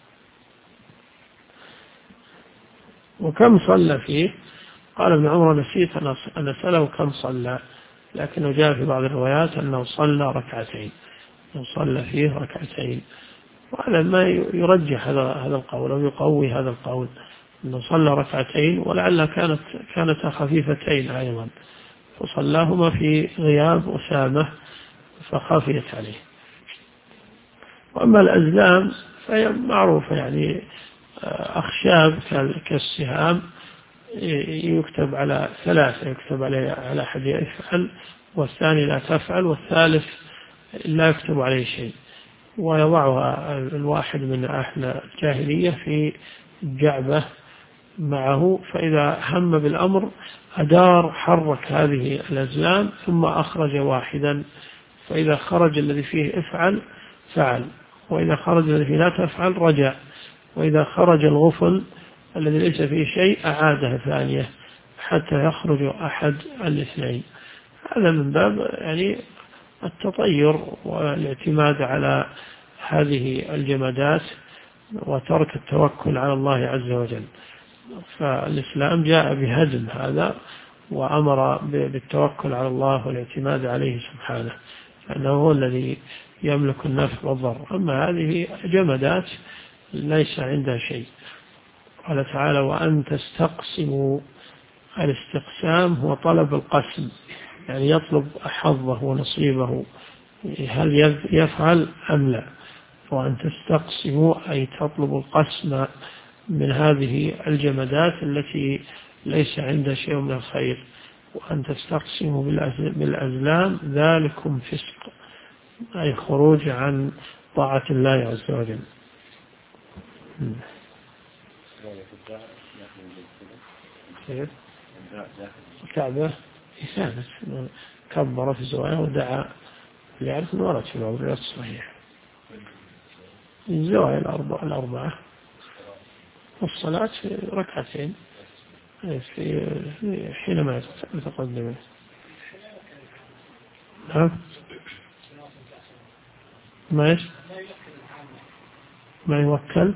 وكم صلى فيه؟ قال ابن عمر نسيت أن أسأله كم صلى، لكنه جاء في بعض الروايات أنه صلى ركعتين، أنه صلى فيه ركعتين، وهذا ما يرجح هذا القول أو يقوي هذا القول، أنه صلى ركعتين، ولعل كانتا خفيفتين أيضا، فصلاهما في غياب أسامة فخفيت عليه. وأما الأزلام فهي معروفة، يعني أخشاب كالسهام، يكتب على ثلاثة، يكتب على أحد يفعل، والثاني لا تفعل، والثالث لا يكتب عليه شيء، ويضعها الواحد من أهل الجاهلية في جعبة معه، فإذا هم بالأمر أدار حرك هذه الأزلام ثم أخرج واحدا، فإذا خرج الذي فيه افعل فعل، وإذا خرج الذي فيه لا تفعل رجع، وإذا خرج الغفل الذي ليس فيه شيء أعادها ثانية حتى يخرج أحد الاثنين. هذا من باب يعني التطير والاعتماد على هذه الجمادات وترك التوكل على الله عز وجل. فالإسلام جاء بهدم هذا وأمر بالتوكل على الله والاعتماد عليه سبحانه، لأنه هو الذي يملك النفع والضر. أما هذه جمادات ليس عندها شيء. قال تعالى وأن تستقسموا، الاستقسام هو طلب القسم، يعني يطلب حظه ونصيبه، هل يفعل أم لا. وأن تستقسموا أي تطلب القسم من هذه الجمادات التي ليس عندها شيء من الخير. وأن تستقسموا بالأزلام ذلكم فسق، أي خروج عن طاعة الله عز وجل. الكعبة ثابت كبر في الزوايا ودعا، يعرف أنه ورد في بعض الروايات الصحيحة الزوايا الأربعة، والصلاة في ركعتين في حينما يتقدم. ما يوكل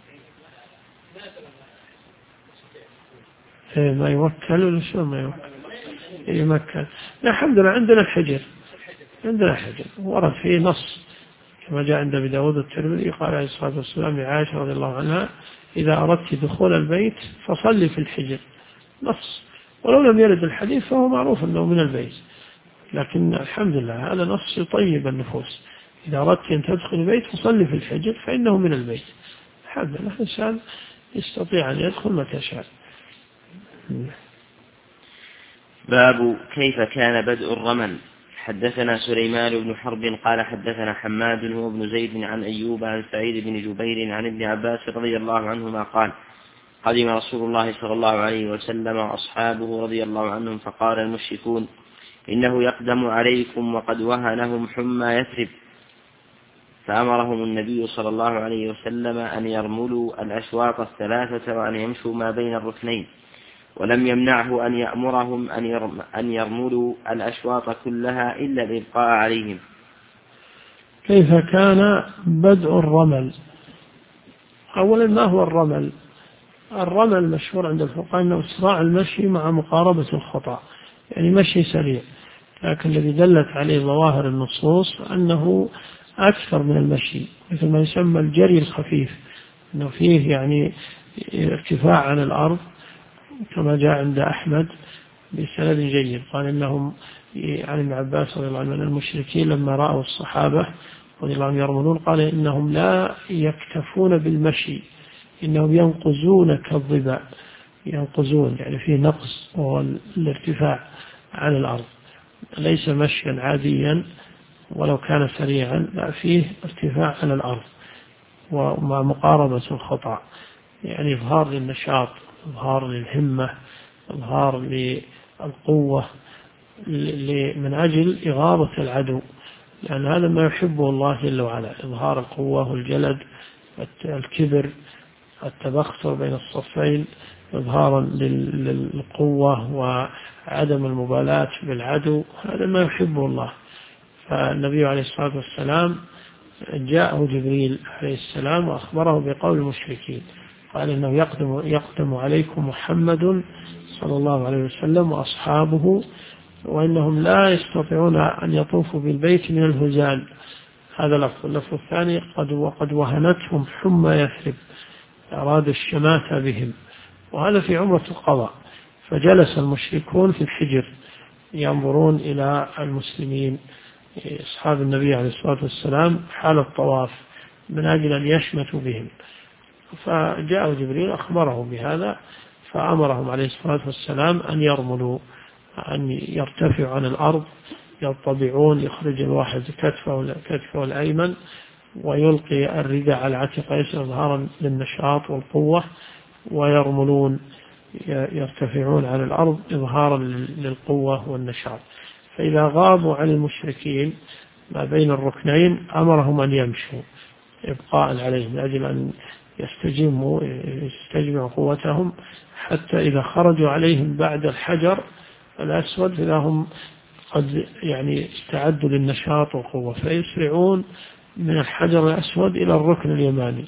ما يوكل ولا شو ما يوكل يمكن. الحمد لله عندنا الحجر، عندنا حجر ورد فيه نص كما جاء عند أبي داود الترمذي، قال عليه الصلاة والسلام لعائشة رضي الله عنها إذا أردت دخول البيت فصلي في الحجر، نص. ولو لم يرد الحديث فهو معروف أنه من البيت، لكن الحمد لله هذا نص يطيب النفوس. إذا أردت أن تدخل البيت فصلي في الحجر فإنه من البيت. الحمد لله الإنسان يستطيع أن يدخل متى شاء. باب كيف كان بدء الرمل. حدثنا سليمان بن حرب قال حدثنا حماد هو بن زيد عن أيوب عن سعيد بن جبير عن ابن عباس رضي الله عنهما قال قدم رسول الله صلى الله عليه وسلم وأصحابه رضي الله عنهم فقال المشركون إنه يقدم عليكم وقد وهنهم حمى يثرب، فأمرهم النبي صلى الله عليه وسلم أن يرملوا الأشواط الثلاثة وأن يمشوا ما بين الركنين، ولم يمنعه أن يأمرهم أن يرملوا الأشواط كلها إلا الإبقاء عليهم. كيف كان بدء الرمل؟ أولا ما هو الرمل؟ الرمل مشهور عند الفقهاء أنه إسراع المشي مع مقاربة الخطأ، يعني مشي سريع، لكن الذي دلت عليه ظواهر النصوص أنه أكثر من المشي، مثل ما يسمى الجري الخفيف، أنه فيه يعني ارتفاع عن الأرض كما جاء عند أحمد بسند جيد. قال إنهم عن ابن عباس رضي الله عنه من المشركين لما رأوا الصحابة رضي الله عنهم يرملون قال إنهم لا يكتفون بالمشي، إنهم ينقزون كالظباء، ينقزون يعني فيه نقص وهو الارتفاع عن الأرض، ليس مشيا عاديا ولو كان سريعا، لا فيه ارتفاع عن الأرض ومع مقاربة الخطأ، يعني إظهار للنشاط، إظهار للهمة، إظهار للقوة من أجل إغاظة العدو، لأن هذا ما يحبه الله جل وعلا، إظهار القوة والجلد، الكبر، التبختر بين الصفين، إظهارا للقوة وعدم المبالاة بالعدو، هذا ما يحبه الله. فالنبي عليه الصلاة والسلام جاءه جبريل عليه السلام وأخبره بقول المشركين، قال إنه يقدم عليكم محمد صلى الله عليه وسلم وأصحابه وإنهم لا يستطيعون أن يطوفوا بالبيت من الهزال. هذا لفظ. اللفظ الثاني وقد وهنتهم حمى يثرب، أراد الشماتة بهم، وهذا في عمرة القضاء. فجلس المشركون في الحجر ينظرون إلى المسلمين أصحاب النبي عليه الصلاة والسلام حال الطواف من أجل أن يشمتوا بهم، فجاء جبريل أخبرهم بهذا، فأمرهم عليه الصلاة والسلام أن يرملوا، أن يرتفعوا عن الأرض، يطبعون، يخرج الواحد كتفه الأيمن ويلقي الرداء على العاتق الأيسر إظهارا للنشاط والقوة، ويرملون يرتفعون عن الأرض إظهارا للقوة والنشاط. فإذا غابوا عن المشركين ما بين الركنين أمرهم أن يمشوا إبقاء عليهم لأجل أن يستجمعوا قوتهم، حتى إذا خرجوا عليهم بعد الحجر الأسود فإذا هم قد يعني استعدوا للنشاط والقوة، فيسرعون من الحجر الأسود إلى الركن اليماني،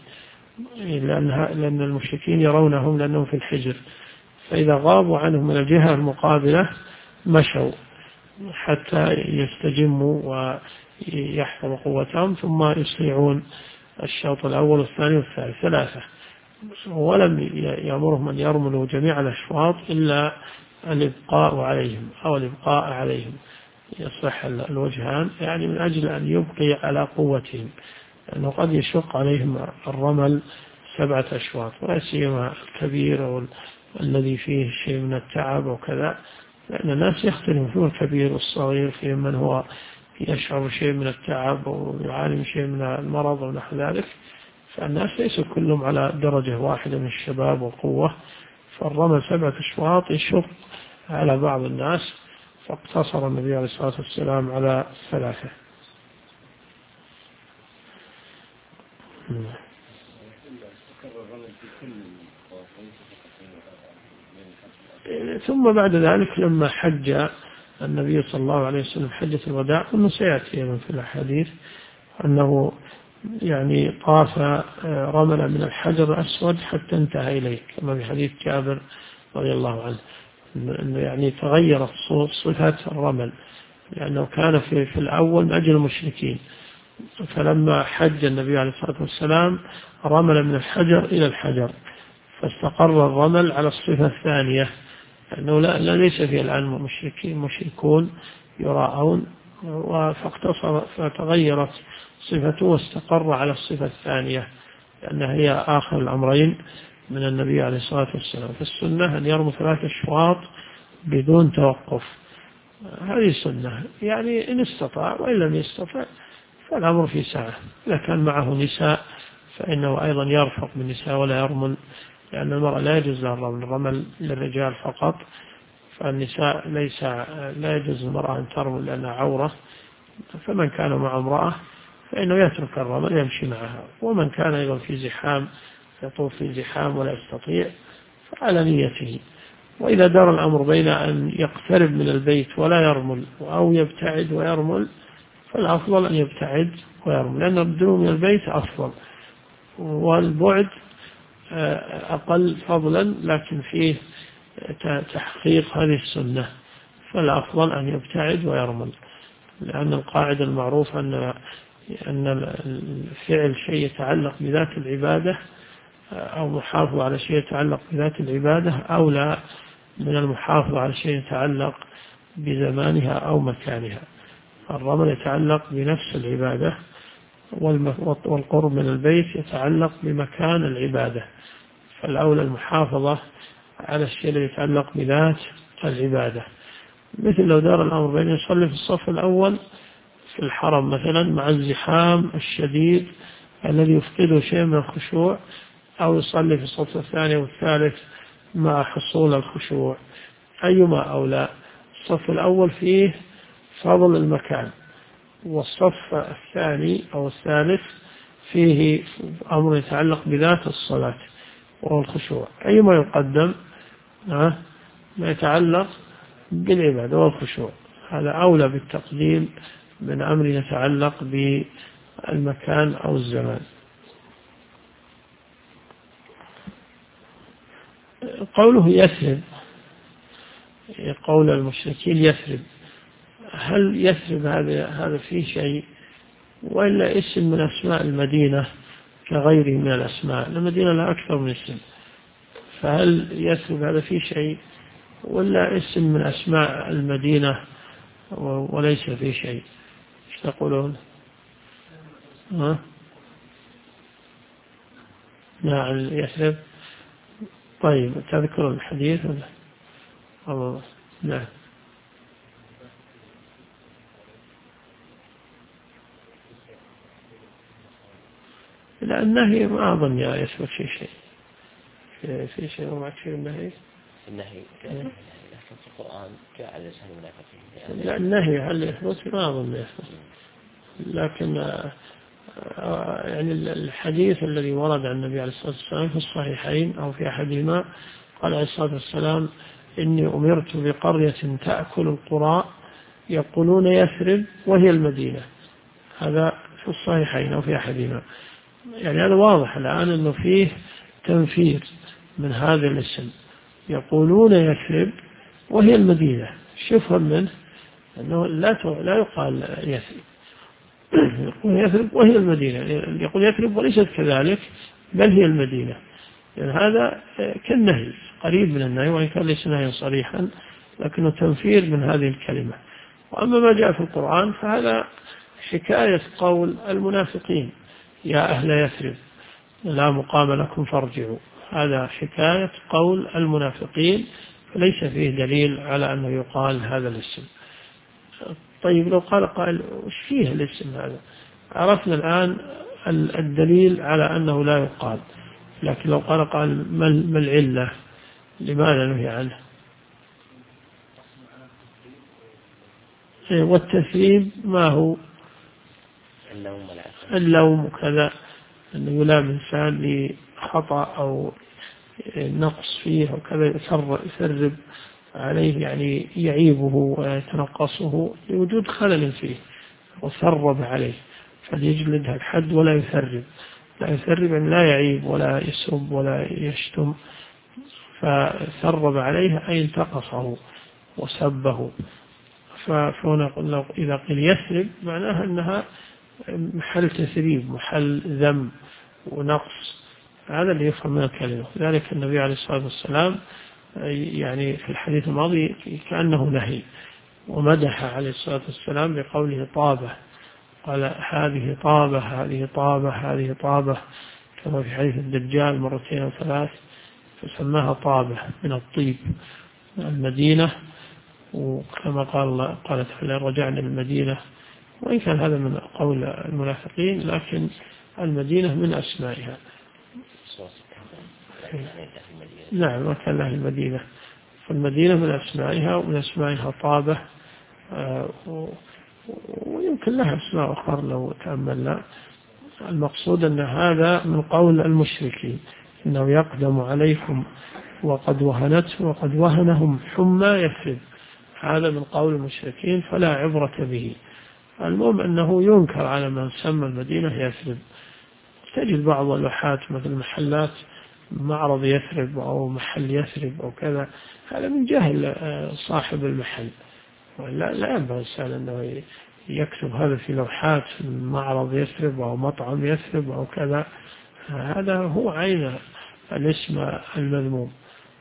لأن المشركين يرونهم لأنهم في الحجر، فإذا غابوا عنهم من الجهة المقابلة مشوا حتى يستجموا ويحفظوا قوتهم، ثم يسرعون الشوط الأول والثاني والثالث ثلاثة، ولم يأمرهم أن يرملوا جميع الأشواط إلا الإبقاء عليهم أو الإبقاء عليهم، يصح الوجهان، يعني من أجل أن يبقي على قوتهم، لأنه قد يشق عليهم الرمل 7 أشواط، ولا سيما الكبير أو الذي فيه شيء من التعب وكذا، لأن الناس يختلف فيه الكبير والصغير، في من هو يشعر شيء من التعب ويعاني شيء من المرض ونحو ذلك، فالناس ليس كلهم على درجة واحدة من الشباب والقوة، فالرمل 7 أشواط يشق على بعض الناس، فاقتصر النبي عليه الصلاة والسلام على 3. ثم بعد ذلك لما حج النبي صلى الله عليه وسلم حجة الوداع، أنه سيأتي في الحديث أنه يعني طاف رمل من الحجر الأسود حتى انتهى إليه، كما في حديث جابر رضي الله عنه، أنه يعني تغيرت صفة الرمل، لأنه كان في الأول من أجل المشركين، فلما حج النبي عليه الصلاة والسلام رمل من الحجر إلى الحجر، فاستقر الرمل على الصفة الثانية، لأنه ليس فيه الآن مشركون يراءون، فتغيرت صفته واستقر على الصفة الثانية لأنها هي آخر الأمرين من النبي عليه الصلاة والسلام. فالسنة أن يرمي 3 أشواط بدون توقف، هذه سنة، يعني إن استطاع، وإن لم يستطع فالأمر في سعة. إذا كان معه نساء فإنه أيضا يرفق بالنساء ولا يرمل، لأن المرأة لا يجوز لها الرمل للرجال فقط، فالنساء لا يجوز المرأة أن ترمل لأنها عورة. فمن كان مع امرأة فإنه يترك الرمل يمشي معها، ومن كان أيضا في زحام يطوف في زحام ولا يستطيع فعلى نيته. وإذا دار الأمر بين أن يقترب من البيت ولا يرمل أو يبتعد ويرمل فالأفضل أن يبتعد ويرمل، لأن الدنو من البيت أفضل، والبعد أقل فضلا لكن فيه تحقيق هذه السنة، فالأفضل أن يبتعد ويرمل، لأن القاعدة المعروفة أن الفعل شيء يتعلق بذات العبادة أو محافظة على شيء يتعلق بذات العبادة أولى من المحافظة على شيء يتعلق بزمانها أو مكانها. الرمل يتعلق بنفس العبادة، والقرب من البيت يتعلق بمكان العبادة، فالأولى المحافظة على الشيء الذي يتعلق بذات العبادة. مثل لو دار الأمر بين يصلي في الصف الأول في الحرم مثلا مع الزحام الشديد الذي يفقده شيء من الخشوع، أو يصلي في الصف الثاني والثالث مع حصول الخشوع، أيما أولى؟ الصف الأول فيه فضل المكان، والصف الثاني أو الثالث فيه أمر يتعلق بذات الصلاة والخشوع، أيما يقدم؟ ما يتعلق بالعبادة والخشوع، هذا أولى بالتقديم من أمر يتعلق بالمكان أو الزمان. قوله يثرب، قول المشركين يثرب، هل يثرب هذا فيه شيء وإلا اسم من أسماء المدينة كغيره من الأسماء؟ المدينة لها أكثر من اسم، فهل يثرب هذا فيه شيء ولا اسم من أسماء المدينة وليس فيه شيء؟ ايش تقولون؟ نعم يثرب. طيب تذكر الحديث ولا؟ نعم. لا النهي ما أظن يثبت في شيء، في شيء وما كثير النهي لكن في القرآن جاء على لسان المنافقين. لا النهي هل يثبت؟ ما أظن يثبت، لكن يعني الحديث الذي ورد عن النبي عليه الصلاة والسلام في الصحيحين أو في أحدهما قال عليه الصلاة والسلام: إني أمرت بقرية تأكل القرى يقولون يثرب وهي المدينة. هذا في الصحيحين أو في أحدهما، يعني هذا واضح الآن أنه فيه تنفير من هذا الاسم، يقولون يثرب وهي المدينة. شوفهم منه أنه لا يقال يثرب، يقول يثرب وهي المدينة، يقول يثرب وليست كذلك بل هي المدينة، يعني هذا كالنهي، قريب من النهي وإن كان ليس نهيا صريحا لكنه تنفير من هذه الكلمة. وأما ما جاء في القرآن فهذا حكاية قول المنافقين: يا أهل يثرب لا مقام لكم فارجعوا، هذا حكاية قول المنافقين، فليس فيه دليل على أنه يقال هذا الاسم. طيب لو قال قائل: وش فيه الاسم هذا؟ عرفنا الآن الدليل على أنه لا يقال، لكن لو قال ما العلة؟ لماذا نهي عنه؟ والتثريب ما هو؟ اللوم وكذا، أنه يلام إنسان لخطأ أو نقص فيه وكذا يثرب عليه، يعني يعيبه ويتنقصه لوجود خلل فيه وثرب عليه، فليجلدها الحد ولا يثرب. لا يثرب يعني لا يعيب ولا يسب ولا يشتم، فثرب عليه أي انتقصه وسبه. فهنا إذا قيل يثرب معناها أنها محل تثريب، محل ذم ونقص، هذا اللي يفهم من الكلمة. ذلك النبي عليه الصلاة والسلام يعني في الحديث الماضي كأنه نهي، ومدح عليه الصلاة والسلام بقوله طابة، قال هذه طابة هذه طابة هذه طابة، كما في حديث الدجال مرتين أو ثلاث، فسماها طابة من الطيب المدينة. وكما قالت تعالى رجعنا المدينة، وإن كان هذا من قول المنافقين لكن المدينة من أسمائها. نعم، وكان أهل المدينة، فالمدينة من أسمائها، ومن أسمائها طابة، ويمكن لها أسماء أخرى لو تأملنا. المقصود أن هذا من قول المشركين، إنه يقدم عليكم وقد وهنهم حمى يثرب، هذا من قول المشركين فلا عبرة به. المهم أنه ينكر على من سمى المدينة يثرب. تجد بعض اللوحات مثل محلات معرض يثرب أو محل يثرب أو كذا، هذا من جهل صاحب المحل، لا ينبغي الإنسان أنه يكتب هذا في لوحات معرض يثرب أو مطعم يثرب أو كذا، هذا هو عين الاسم المذموم.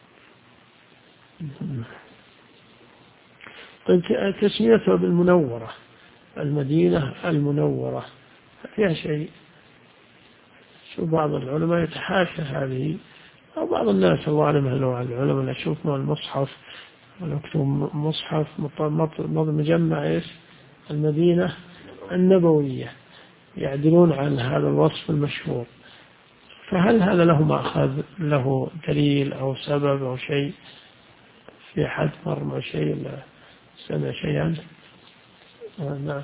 تسميتها بالمنورة، المدينة المنورة فيها شيء، شو بعض العلماء يتحاشى هذه، أو بعض الناس الله أعلم أنواع العلماء أشوف مع المصحف ونكتب مصحف مجمع إيش المدينة النبوية، يعدلون عن هذا الوصف المشهور. فهل هذا له مأخذ، له دليل أو سبب أو شيء؟ في حد مر مع شيء ولا سمع شيئا؟ نعم.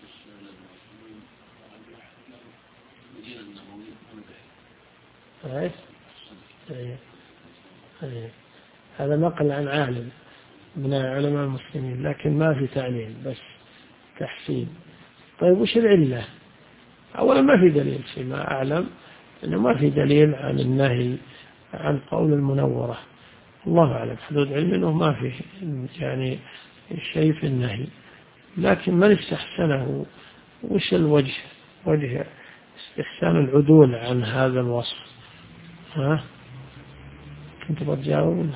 هذا نقل عن عالم من علماء المسلمين، لكن ما في تعليل، بس تحسين. طيب وش العلة؟ أولا ما في دليل فيما أعلم، أنه ما في دليل عن النهي عن قول المنورة، الله أعلم، حدود علم أنه ما في يعني شيء في النهي. لكن من استحسنه، وش الوجه؟ وجه استحسان العدول عن هذا الوصف. ها كنت بتجاوب؟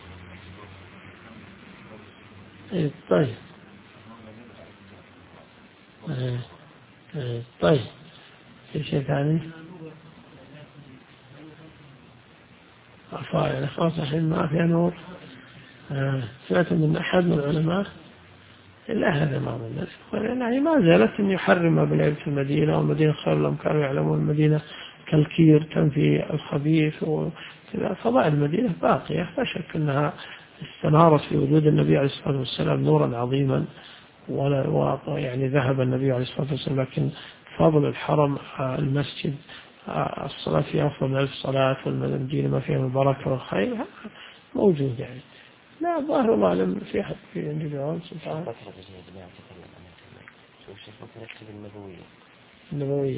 طيب. طيب في شيء ثاني؟ أفاعل خاصة حين ما فيها نور. سمعت من أحد من العلماء إلا هذا ما ظنت، يعني ما زالت أن يحرم بالعلم في المدينة، والمدينة خير لهم كانوا يعلمون، المدينة كالكير تنفي الخبيث وكذا، فضاء المدينة باقية، لا شك أنها استنارت في وجود النبي عليه الصلاة والسلام نورا عظيما، يعني ذهب النبي عليه الصلاة والسلام، لكن فضل الحرم المسجد الصلاة فيه أفضل من 1000 صلاة، والمدينة ما فيها البركة والخير موجود يعني. لا ظاهر الله أعلم في حد في عندي جواب سبحانه. النبوية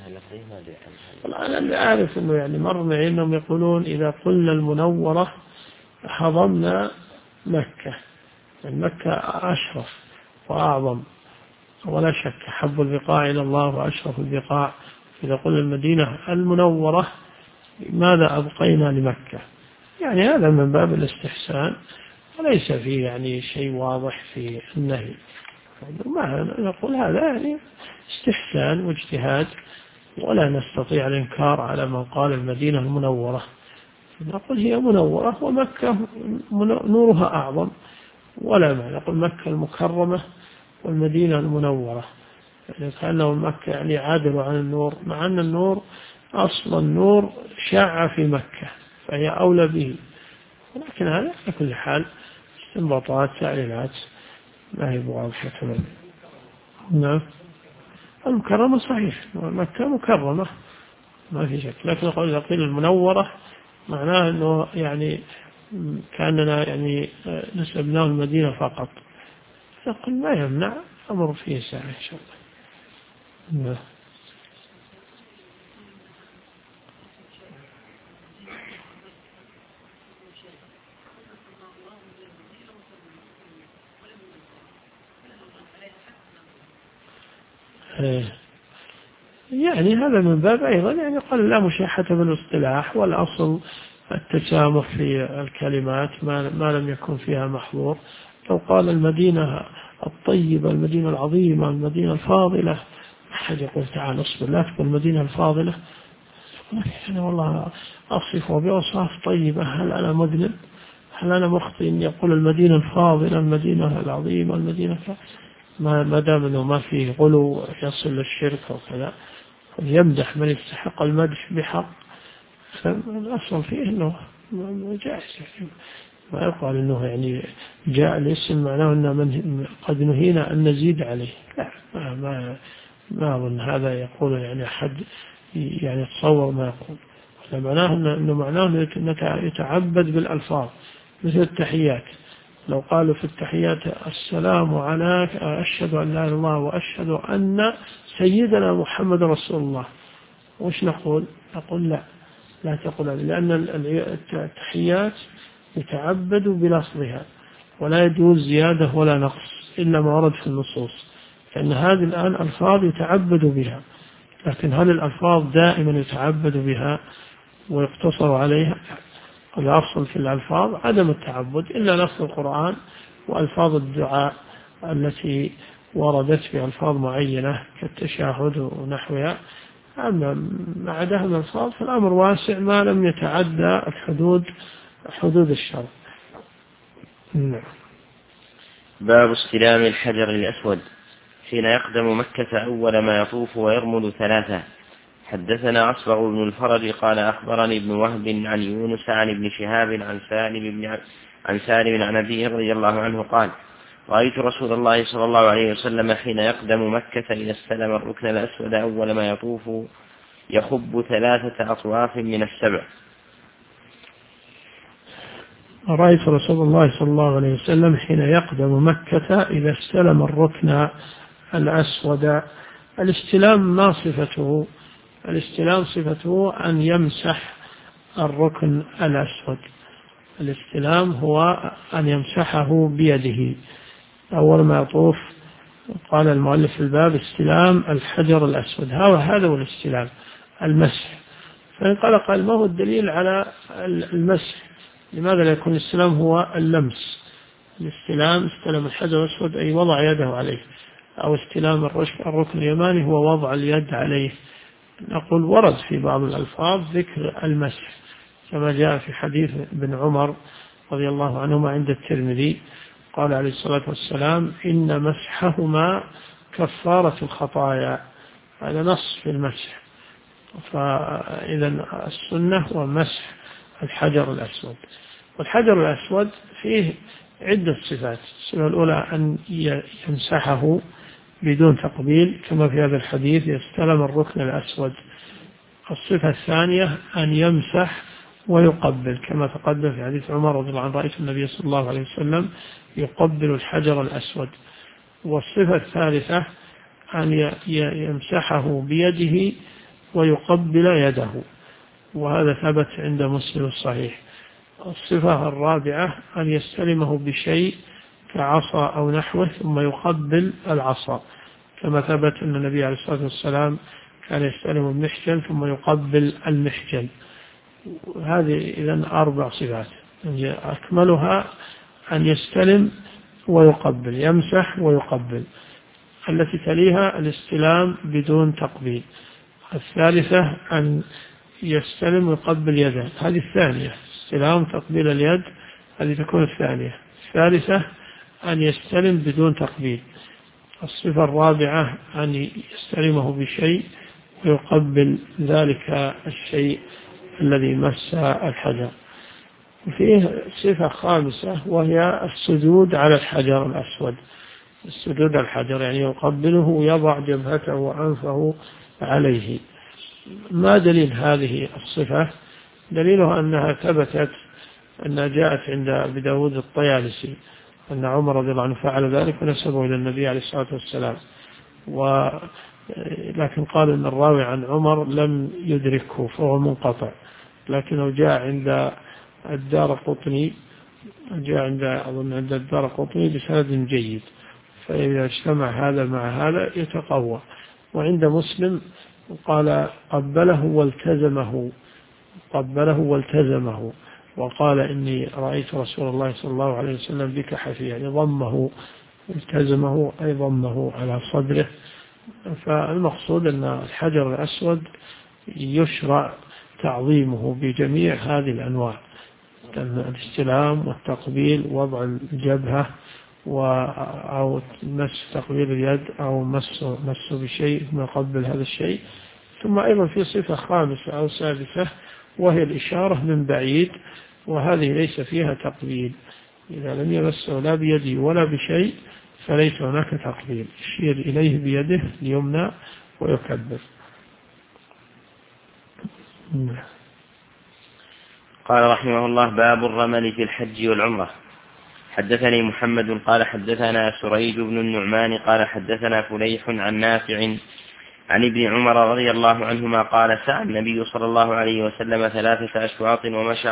أنا أعرف أنه يعني مر معي أنهم يقولون إذا قلنا المنورة حضمنا مكة، مكة أشرف وأعظم ولا شك، حب البقاع إلى الله وأشرف البقاع. إذا قلنا المدينة المنورة ماذا أبقينا لمكة؟ يعني هذا من باب الاستحسان، وليس فيه يعني شيء واضح في النهي. ما نقول هذا يعني استحسان واجتهاد، ولا نستطيع الإنكار على من قال المدينة المنورة. نقول هي منورة، ومكة نورها أعظم، ولا ما نقول مكة المكرمة والمدينة المنورة، يعني كأنه مكة يعني عادل عن النور، مع أن النور أصل النور شاع في مكة فهي أولى به. ولكن هذا على كل حال استنباطات تعليلات ما هي واضحة. نعم المكرمة صحيح، مكة مكرمة ما في شك، لكن إذا قيل المنورة معناه أنه يعني كأننا يعني نسبناه المدينة فقط، نقول ما يمنع، أمر فيه ساعة إن شاء الله. يعني هذا من باب أيضا يعني قال لا مشاحة بالاصطلاح، والأصل التسامح في الكلمات ما لم يكن فيها محظور. لو قال المدينة الطيبة، المدينة العظيمة، المدينة الفاضلة. أحد يقول تعال اصبر لا تقول المدينة الفاضلة، أنا والله أصفه بأوصاف طيبة، هل أنا مذنب؟ هل أنا مخطئ إني أقول المدينة الفاضلة، المدينة العظيمة، المدينة ما دام أنه ما فيه غلو يصل للشرك أو كذا، يمدح من يستحق المدح بحق، فالأصل فيه أنه جائز، ما يقال أنه يعني جاء الاسم معناه أن من قد نهينا أن نزيد عليه، لا، ما أظن هذا يقول يعني أحد يعني تصور ما يقول. معناه أنك يتعبد بالألفاظ مثل التحيات، لو قالوا في التحيات السلام عليك أشهد أن لا إله إلا الله وأشهد أن سيدنا محمد رسول الله، وش نقول؟ نقول لا تقول هذا، لأن التحيات يتعبد بلفظها ولا يجوز زيادة ولا نقص إلا ما ورد في النصوص، لأن هذه الآن ألفاظ يتعبد بها، لكن هل الألفاظ دائما يتعبد بها ويقتصر عليها؟ الأصل في الألفاظ عدم التعبد إلا نص القرآن وألفاظ الدعاء التي وردت بألفاظ معينة كالتشهد ونحوها. أما ما عداها من الألفاظ فالأمر واسع ما لم يتعدى حدود الشرع. نعم. باب استلام الحجر الأسود حين يقدم مكة أول ما يطوف ويرمل 3. حدثنا أصبغ بن الفرج قال أخبرني ابن وهب عن يونس عن ابن شهاب عن سالم عن أبيه رضي الله عنه قال رأيت رسول الله صلى الله عليه وسلم حين يقدم مكة إذا استلم الركن الأسود أول ما يطوف يخب 3 أطواف من 7. رأيت رسول الله صلى الله عليه وسلم حين يقدم مكة إذا استلم الركن الأسود. الاستلام ما صفته؟ الاستلام صفته أن يمسح الركن الأسود. الاستلام هو أن يمسحه بيده أول ما يطوف. قال المؤلف في الباب استلام الحجر الأسود، هذا هو الاستلام، المسح. فإن قال ما هو الدليل على المسح؟ لماذا لا يكون الاستلام هو اللمس؟ الاستلام استلم الحجر الأسود أي وضع يده عليه، أو استلام الركن اليماني هو وضع اليد عليه. نقول ورد في بعض الألفاظ ذكر المسح كما جاء في حديث ابن عمر رضي الله عنهما عند الترمذي قال عليه الصلاة والسلام إن مسحهما كفارة الخطايا. هذا نص في المسح. فإذا السنة هو مسح الحجر الأسود. والحجر الأسود فيه عدة صفات. الصفة الأولى أن يمسحه بدون تقبيل كما في هذا الحديث يستلم الركن الأسود. الصفة الثانية أن يمسح ويقبل كما تقدم في حديث عمر رضي الله عنه رأيت النبي صلى الله عليه وسلم يقبل الحجر الأسود. والصفة الثالثة أن يمسحه بيده ويقبل يده، وهذا ثبت عند مسلم الصحيح. الصفة الرابعة أن يستلمه بشيء كعصا أو نحوه ثم يقبل العصا كما ثبت أن النبي عليه الصلاة والسلام كان يستلم المحجن ثم يقبل المحجن. هذه إذن 4 صفات، أكملها أن يستلم ويقبل، يمسح ويقبل. التي تليها الاستلام بدون تقبيل. الثالثة أن يستلم ويقبل يده، هذه الثانية. استلام تقبيل اليد هذه تكون الثانية. الثالثة أن يستلم بدون تقبيل. الصفة الرابعة أن يستلمه بشيء ويقبل ذلك الشيء الذي مس الحجر. وفيه صفة خامسة وهي السجود على الحجر الأسود. السجود على الحجر يعني يقبله ويضع جبهته وأنفه عليه. ما دليل هذه الصفة؟ دليلها أنها ثبتت أنها جاءت عند أبي داود الطيالسي أن عمر رضي الله عنه فعل ذلك ونسبه إلى النبي عليه الصلاة والسلام، لكن قال أن الراوي عن عمر لم يدركه فهو منقطع، لكنه جاء عند الدارقطني عند الدارقطني بسند جيد، فإذا اجتمع هذا مع هذا يتقوى. وعند مسلم قال قبله والتزمه وقال إني رأيت رسول الله صلى الله عليه وسلم بك حفية، يعني ضمه التزمه أي ضمه على صدره. فالمقصود أن الحجر الأسود يشرع تعظيمه بجميع هذه الأنواع: الاستلام والتقبيل، وضع الجبهة أو مس تقبيل اليد أو مس بشيء ثم قبل هذا الشيء. ثم أيضا في صفة خامسة أو سادسة وهي الإشارة من بعيد، وهذه ليس فيها تقبيل. إذا لم يمسه لا بيده ولا بشيء فليس هناك تقبيل، يشير إليه بيده اليمنى ويكبر. قال رحمه الله: باب الرمل في الحج والعمرة. حدثني محمد قال حدثنا سريج بن النعمان قال حدثنا فليح عن نافع عن ابن عمر رضي الله عنهما قال: سعى النبي صلى الله عليه وسلم 3 أشواط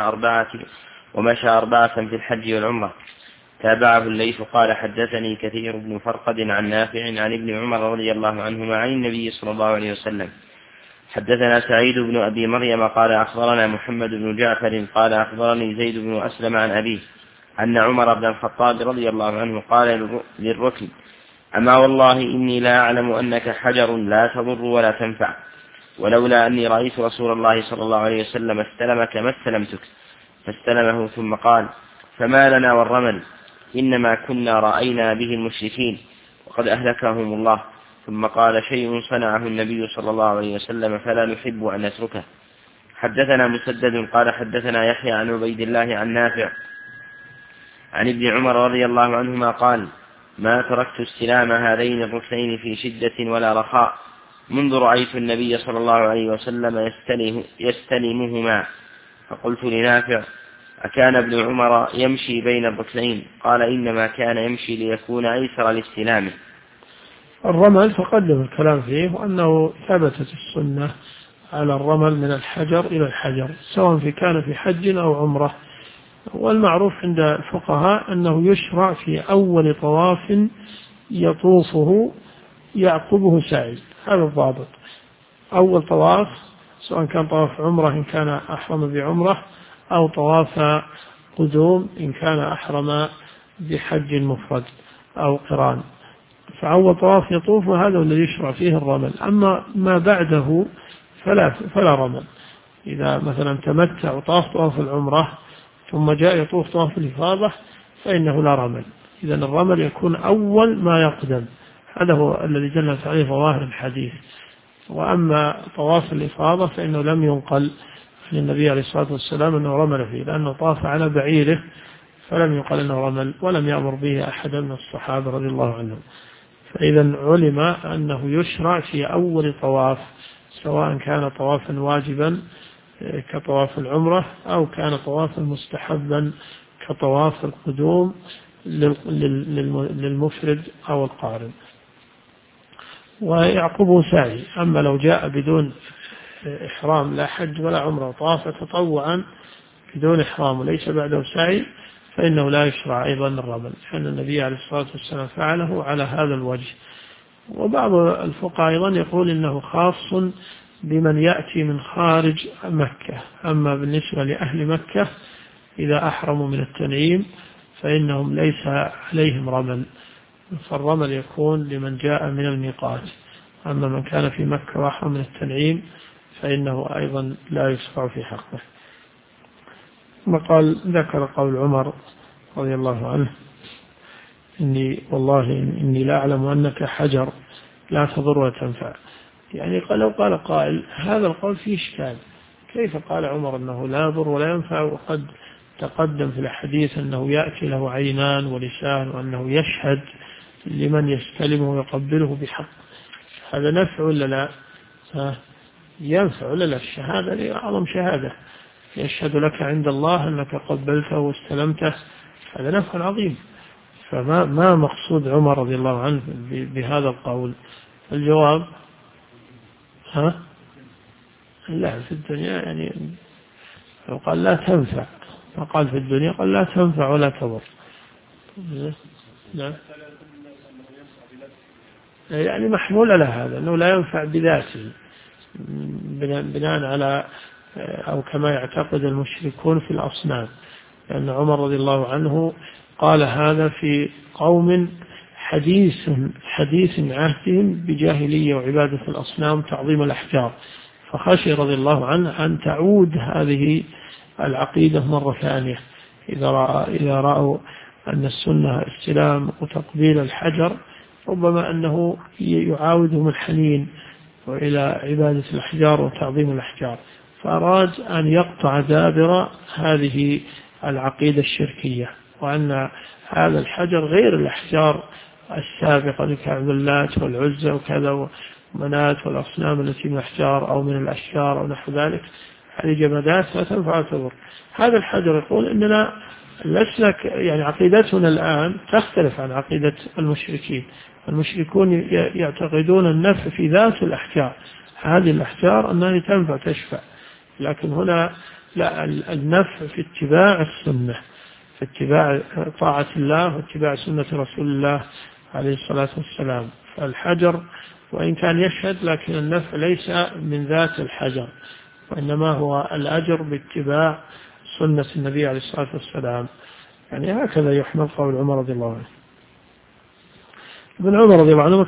ومشى 4 في الحج والعمرة. تابعه الليث قال حدثني كثير بن فرقد عن نافع عن ابن عمر رضي الله عنهما عن النبي صلى الله عليه وسلم. حدثنا سعيد بن أبي مريم قال أخبرنا محمد بن جعفر قال أخبرني زيد بن أسلم عن أبيه أن عمر بن الخطاب رضي الله عنه قال للركن: أما والله إني لا أعلم أنك حجر لا تضر ولا تنفع، ولولا أني رأيت رسول الله صلى الله عليه وسلم استلمك ما استلمتك. فاستلمه ثم قال: فما لنا والرمل، إنما كنا رأينا به المشركين وقد أهلكهم الله. ثم قال: شيء صنعه النبي صلى الله عليه وسلم فلا نحب أن نتركه. حدثنا مسدد قال حدثنا يحيى عن عبيد الله عن نافع عن ابن عمر رضي الله عنهما قال: ما تركت استلام هذين الركنين في شدة ولا رخاء منذ رأيت النبي صلى الله عليه وسلم يستلمهما. فقلت لنافع: أكان ابن عمر يمشي بين الركنين؟ قال: إنما كان يمشي ليكون أيسر لاستلامه. الرمل تقدم الكلام فيه، وأنه ثبتت السنة على الرمل من الحجر إلى الحجر سواء كان في حج أو عمرة. والمعروف عند الفقهاء أنه يشرع في أول طواف يطوفه يعقبه سعي، هذا الضابط. أول طواف سواء كان طواف عمرة إن كان أحرم بعمرة، أو طواف قدوم إن كان أحرم بحج مفرد أو قران، فأول طواف يطوف وهذا الذي يشرع فيه الرمل. أما ما بعده فلا رمل. إذا مثلا تمتع وطاف طواف العمرة ثم جاء يطوف طواف الإفاضة فإنه لا رمل. إذا الرمل يكون أول ما يقدم، هذا هو الذي دلت عليه ظواهر الحديث. وأما طواف الإفاضة فإنه لم ينقل عن النبي عليه الصلاة والسلام أنه رمل فيه، لأنه طاف على بعيره فلم يقل أنه رمل، ولم يأمر به أحد من الصحابة رضي الله عنهم. فإذا علم أنه يشرع في أول طواف، سواء كان طوافا واجبا كطواف العمرة أو كان طوافا مستحبا كطواف القدوم للمفرد أو القارن، ويعقبه سعي. أما لو جاء بدون إحرام لا حج ولا عمرة طاف تطوعا بدون إحرام وليس بعده سعي فإنه لا يشرع أيضا الرمل، لأن النبي عليه الصلاة والسلام فعله على هذا الوجه. وبعض الفقهاء أيضا يقول إنه خاص بمن يأتي من خارج مكة. أما بالنسبة لأهل مكة إذا أحرموا من التنعيم فإنهم ليس عليهم رمل، فالرمل يكون لمن جاء من الميقات. أما من كان في مكة وأحرم من التنعيم فإنه أيضا لا يشرع في حقه. وقال ذكر قول عمر رضي الله عنه: والله إني لا أعلم أنك حجر لا تضر ولا تنفع. يعني لو قال قائل هذا القول فيه إشكال، كيف قال عمر أنه لا يضر ولا ينفع وقد تقدم في الحديث أنه يأتي له عينان ولسان وأنه يشهد لمن يستلمه ويقبله بحق؟ هذا نفع ولا لا؟ ينفع ولا لا؟ الشهادة أعظم شهادة، يشهد لك عند الله أنك قبلته واستلمته، هذا نفع عظيم. فما مقصود عمر رضي الله عنه بهذا القول؟ الجواب لا، في الدنيا يعني قال لا تنفع، فقال في الدنيا قال لا تنفع ولا تضر. لا يعني محمول على هذا أنه لا ينفع بذاته بناء على أو كما يعتقد المشركون في الأصنام، لأن عمر رضي الله عنه قال هذا في قوم حديث عهدهم بجاهلية وعبادة الأصنام تعظيم الأحجار، فخشي رضي الله عنه أن تعود هذه العقيدة مرة ثانية إذا رأوا أن السنة استلام وتقبيل الحجر، ربما أنه يعاودهم الحنين وإلى عبادة الأحجار وتعظيم الأحجار، فأراد أن يقطع دابر هذه العقيدة الشركية، وأن هذا الحجر غير الأحجار السابقة لكعب اللات والعزى وكذا ومنات والأصنام التي من الأحجار أو من الأشجار أو نحو ذلك، هذه جمادات لا تنفع تضر. هذا الحجر يقول إننا لسنا يعني عقيدتنا الآن تختلف عن عقيدة المشركين. المشركون يعتقدون النفع في ذات الأحجار، هذه الأحجار أنها تنفع تشفع، لكن هنا لا، النفع في اتباع السنة، في اتباع طاعة الله واتباع سنة رسول الله عليه الصلاة والسلام. فالحجر وإن كان يشهد لكن النفع ليس من ذات الحجر، وإنما هو الأجر باتباع سنة النبي عليه الصلاة والسلام. يعني هكذا يحمل قول عمر رضي الله عنه. ابن عمر رضي الله عنه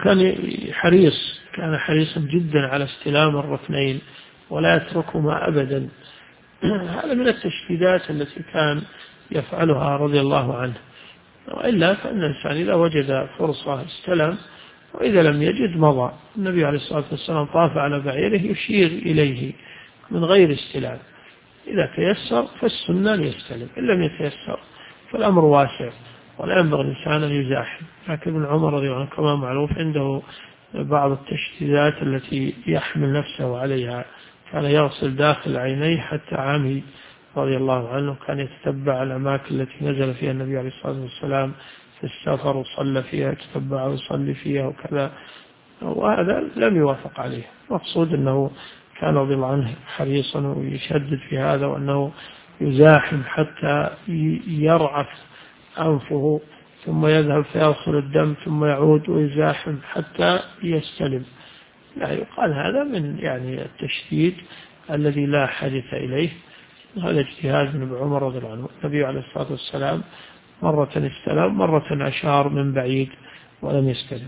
كان حريصا جدا على استلام الركنين ولا يتركهما أبدا. هذا من التشديدات التي كان يفعلها رضي الله عنه، وإلا فإن الإنسان إذا وجد فرصة استلم، وإذا لم يجد مضى. النبي عليه الصلاة والسلام طاف على بعيره يشير إليه من غير استلام، إذا تيسر فالسنة ليستلم، إن لم يتيسر فالأمر واسع ولا ينبغي الإنسان أن يزاحم. لكن ابن عمر رضي الله عنه كما معروف عنده بعض التشديدات التي يحمل نفسه عليها، كان يغسل داخل عينيه حتى عمي رضي الله عنه، كان يتتبع الأماكن التي نزل فيها النبي عليه الصلاة والسلام في السفر وصلى فيها، يتتبع ويصلي فيها وكذا، وهذا لم يوافق عليه. مقصود أنه كان رضي الله عنه حريصا ويشدد في هذا، وأنه يزاحم حتى يرعف أنفه ثم يذهب فيغسل الدم ثم يعود ويزاحم حتى يستلم. لا يقال هذا من يعني التشديد الذي لا حدث إليه. هذا اجتهاد من ابن عمر رضي الله عنه. النبي عليه الصلاة والسلام مرة استلم، مرة أشار من بعيد ولم يستلم.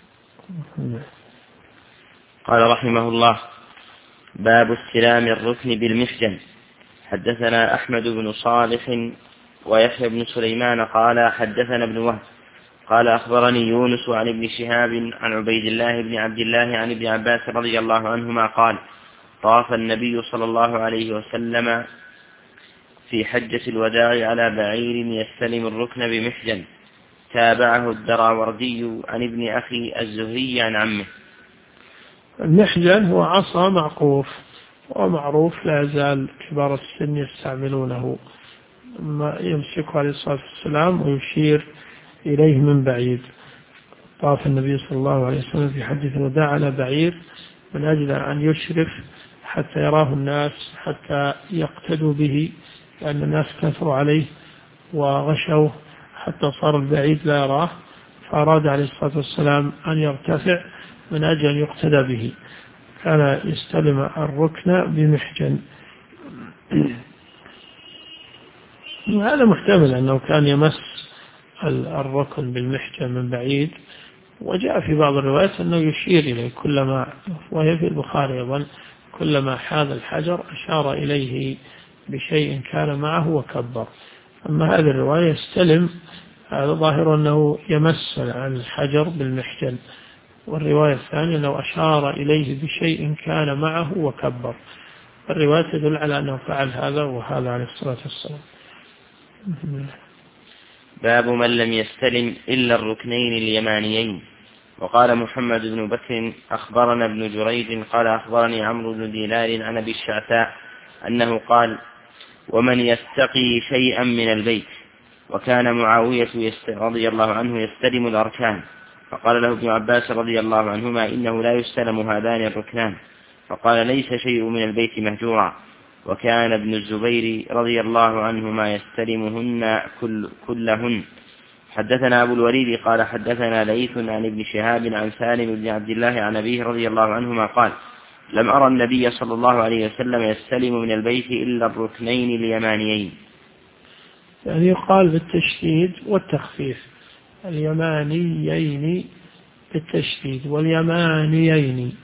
قال رحمه الله: باب استلام الركن بالمحجن. حدثنا أحمد بن صالح ويحيى بن سليمان قال حدثنا ابن وهب قال أخبرني يونس عن ابن شهاب عن عبيد الله بن عبد الله عن ابن عباس رضي الله عنهما قال: طاف النبي صلى الله عليه وسلم في حجة الوداع على بعير يستلم الركن بمحجن، تابعه الدراوردي عن ابن أخي الزهري عن عمه. المحجن هو عصا معقوف، ومعروف لا يزال كبار السن يستعملونه، ما يمسكه عليه الصلاة والسلام ويشير إليه من بعيد. طاف النبي صلى الله عليه وسلم في حجة الوداع على بعير من أجل أن يشرف حتى يراه الناس، حتى يقتدوا به، لأن الناس كثروا عليه وغشوه حتى صار البعيد لا يراه، فأراد عليه الصلاة والسلام أن يرتفع من أجل أن يقتدى به، كان يستلم الركن بمحجن. هذا محتمل أنه كان يمس الركن بالمحجن من بعيد، وجاء في بعض الروايات أنه يشير إليه كلما، وهي في البخاري أيضا، كلما حاذ الحجر أشار إليه بشيء كان معه وكبر. أما هذه الرواية يستلم، هذا ظاهر أنه يمس عن الحجر بالمحجن، والرواية الثانية أنه أشار إليه بشيء كان معه وكبر. الرواية تدل على أنه فعل هذا وهذا عليه الصلاة والسلام. باب من لم يستلم إلا الركنين اليمانيين. وقال محمد بن بكر أخبرنا ابن جريج قال أخبرني عمرو بن دينار عن أبي الشعثاء أنه قال: ومن يستقي شيئا من البيت. وكان معاوية رضي الله عنه يستلم الأركان، فقال له ابن عباس رضي الله عنهما: إنه لا يستلم هذان الركنان. فقال: ليس شيء من البيت مهجورا. وكان ابن الزبير رضي الله عنهما يستلمهن كلهن. حدثنا أبو الوليد قال حدثنا ليث عن ابن شهاب عن سالم بن عبد الله عن أبيه رضي الله عنهما قال: لم أرى النبي صلى الله عليه وسلم يستلم من البيت إلا الركنين اليمانيين. يعني يقال بالتشديد والتخفيف، اليمانيين بالتشديد واليمانيين،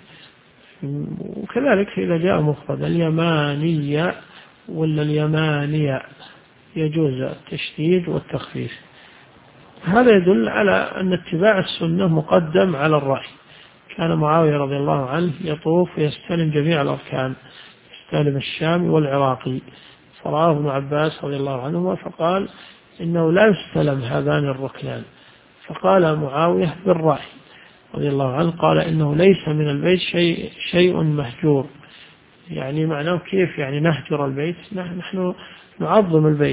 وكذلك إذا جاء مفرد اليمانية ولا اليمانية يجوز التشديد والتخفيف. هذا يدل على أن اتباع السنة مقدم على الرأي. كان معاوية رضي الله عنه يطوف ويستلم جميع الأركان، يستلم الشامي والعراقي، فرآه ابن عباس رضي الله عنهما فقال إنه لا يستلم هذان الركنان، فقال معاوية بالرأي رضي الله عنه قال إنه ليس من البيت شيء مهجور. يعني معناه كيف يعني نهجر البيت؟ نحن نعظم البيت.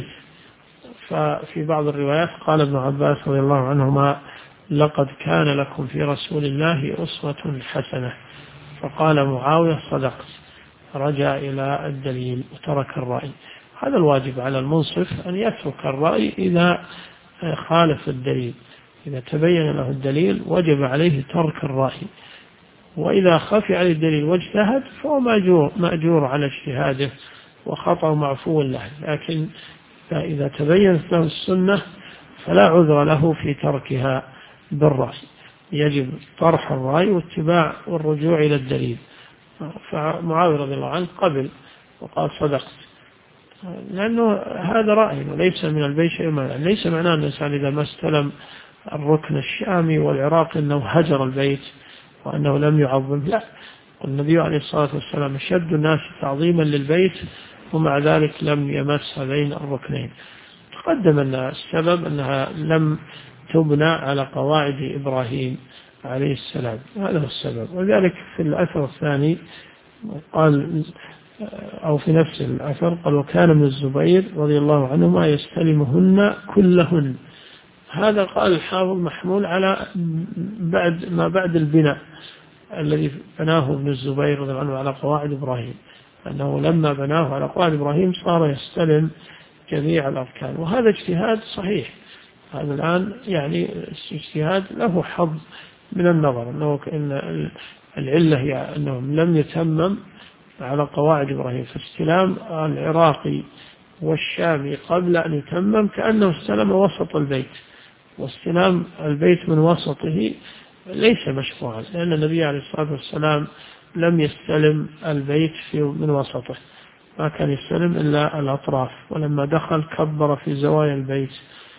ففي بعض الروايات قال ابن عباس رضي الله عنهما لقد كان لكم في رسول الله أسوة حسنة، فقال معاوية صدقت، رجع إلى الدليل وترك الرأي. هذا الواجب على المنصف أن يترك الرأي إذا خالف الدليل، إذا تبين له الدليل وجب عليه ترك الرأي، وإذا خفي عليه الدليل واجتهد فهو مأجور على اجتهاده وخطأ معفو له. لكن إذا تبينت له السنة فلا عذر له في تركها بالرأي، يجب طرح الرأي واتباع والرجوع إلى الدليل. فمعاوية رضي الله عنه قبل وقال صدقت، لأنه هذا رأي وليس من البيت شيء. ليس معناه أن الإنسان إذا ما استلم الركن الشامي والعراقي أنه هجر البيت وأنه لم يعظم، لا. النبي عليه الصلاة والسلام أشد الناس تعظيما للبيت ومع ذلك لم يمس هذين الركنين. تقدم أن السبب أنها لم تبنى على قواعد إبراهيم عليه السلام، هذا هو السبب. وذلك في الأثر الثاني قال، أو في نفس الأثر قال وكان ابن الزبير رضي الله عنهما يستلمهن كلهن. هذا قال الحافظ محمول على بعد البناء الذي بناه ابن الزبير رضي الله عنه على قواعد إبراهيم، أنه لما بناه على قواعد إبراهيم صار يستلم جميع الأركان، وهذا اجتهاد صحيح. هذا الآن يعني اجتهاد له حظ من النظر، أنه إن العلة هي أنهم لم يتمم على قواعد إبراهيم، فاستلام العراقي والشامي قبل أن يتمم كأنه استلم وسط البيت، واستلام البيت من وسطه ليس مشروعا، لأن النبي عليه الصلاة والسلام لم يستلم البيت من وسطه، ما كان يستلم إلا الأطراف، ولما دخل كبر في زوايا البيت.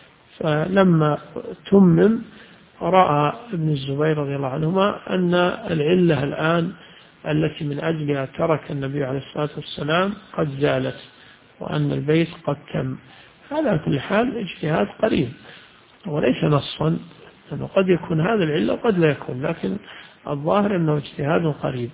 فلما تمم رأى ابن الزبير رضي الله عنهما أن العلة الآن التي من أجلها ترك النبي عليه الصلاة والسلام قد زالت، وأن البيت قد تم. هذا في كل حال اجتهاد قريب وليس نصا، لأنه قد يكون هذا العلة وقد لا يكون، لكن الظاهر أنه اجتهاد قريب.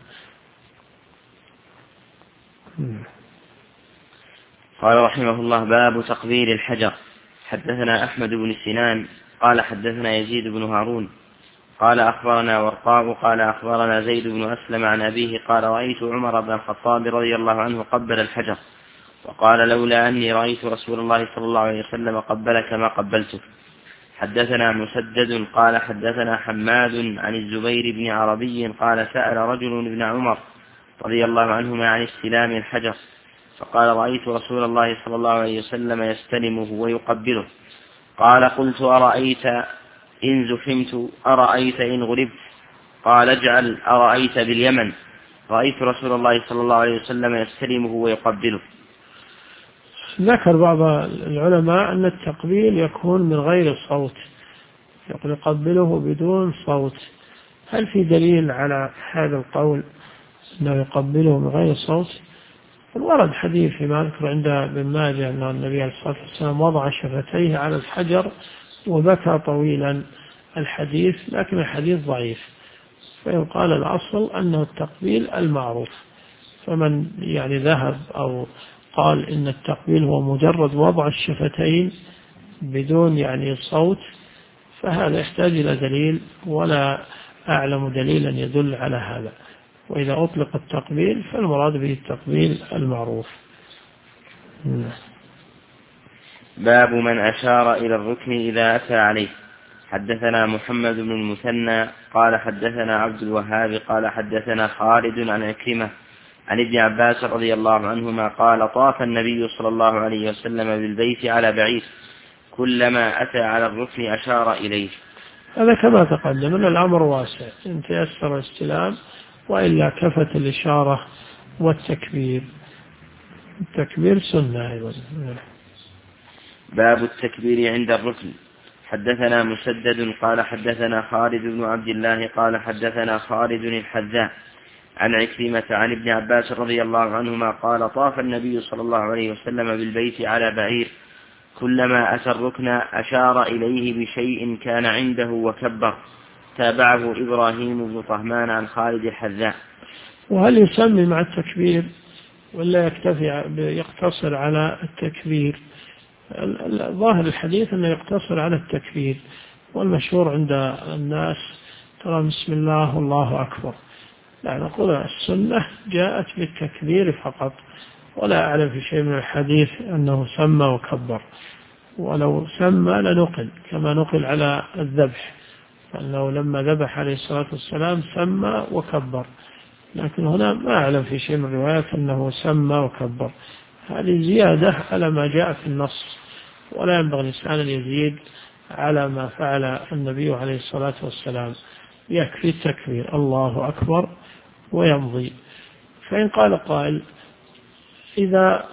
قال رحمه الله باب تقبيل الحجر. حدثنا أحمد بن سنان قال حدثنا يزيد بن هارون قال أخبرنا ورقاء قال أخبرنا زيد بن أسلم عن أبيه قال رأيت عمر بن الخطاب رضي الله عنه قبل الحجر، وقال لولا أني رأيت رسول الله صلى الله عليه وسلم قبلك ما قبلته. حدثنا مسدد قال حدثنا حماد عن الزبير بن عربي قال سأل رجل ابن عمر رضي الله عنهما عن استلام الحجر، فقال رأيت رسول الله صلى الله عليه وسلم يستلمه ويقبله. قال قلت أرأيت إن زحمت أرأيت إن غلبت؟ قال اجعل أرأيت باليمن، رأيت رسول الله صلى الله عليه وسلم يستلمه ويقبله. ذكر بعض العلماء أن التقبيل يكون من غير صوت، يقبله بدون صوت. هل في دليل على هذا القول أنه يقبله من غير صوت؟ الورد حديث فيما أذكر عند ابن ماجه أن النبي عليه الصلاة والسلام وضع شفتيه على الحجر وبكى طويلا، الحديث لكن الحديث ضعيف، فيقال الأصل أنه التقبيل المعروف. فمن يعني ذهب أو قال إن التقبيل هو مجرد وضع الشفتين بدون يعني صوت، فهذا يحتاج إلى دليل، ولا أعلم دليلا يدل على هذا. وإذا أطلق التقبيل فالمراد به التقبيل المعروف. باب من أشار إلى الركن إذا أتى عليه. حدثنا محمد بن المثنى قال حدثنا عبد الوهاب قال حدثنا خالد عن عكرمة عن ابن عباس رضي الله عنهما قال طاف النبي صلى الله عليه وسلم بالبيت على بعير، كلما أتى على الركن أشار إليه. هذا كما تقدم أن الأمر واسع، إن تيسر الاستلام، وإلا كفت الإشارة والتكبير. التكبير سنة أيضا. باب التكبير عند الركن. حدثنا مسدد قال حدثنا خالد بن عبد الله قال حدثنا خالد الحذاء عن عكرمة عن ابن عباس رضي الله عنهما قال طاف النبي صلى الله عليه وسلم بالبيت على بعير، كلما أتى الركن أشار إليه بشيء كان عنده وكبر. تابعه إبراهيم بن طهمان عن خالد الحذاء. وهل يسمي مع التكبير ولا يقتصر على التكبير؟ ظاهر الحديث أنه يقتصر على التكبير، والمشهور عند الناس ترى بسم الله والله أكبر. لا، نقول السنة جاءت بالتكبير فقط، ولا أعلم في شيء من الحديث أنه سمى وكبر، ولو سمى لنقل كما نقل على الذبح، فأنه لما ذبح عليه الصلاة والسلام سمى وكبر، لكن هنا ما أعلم في شيء من الروايات أنه سمى وكبر. هذه زيادة على ما جاء في النص، ولا ينبغي الإنسان أن يزيد على ما فعل النبي عليه الصلاة والسلام، يكفي التكبير الله أكبر ويمضي. فإن قال قائل إذا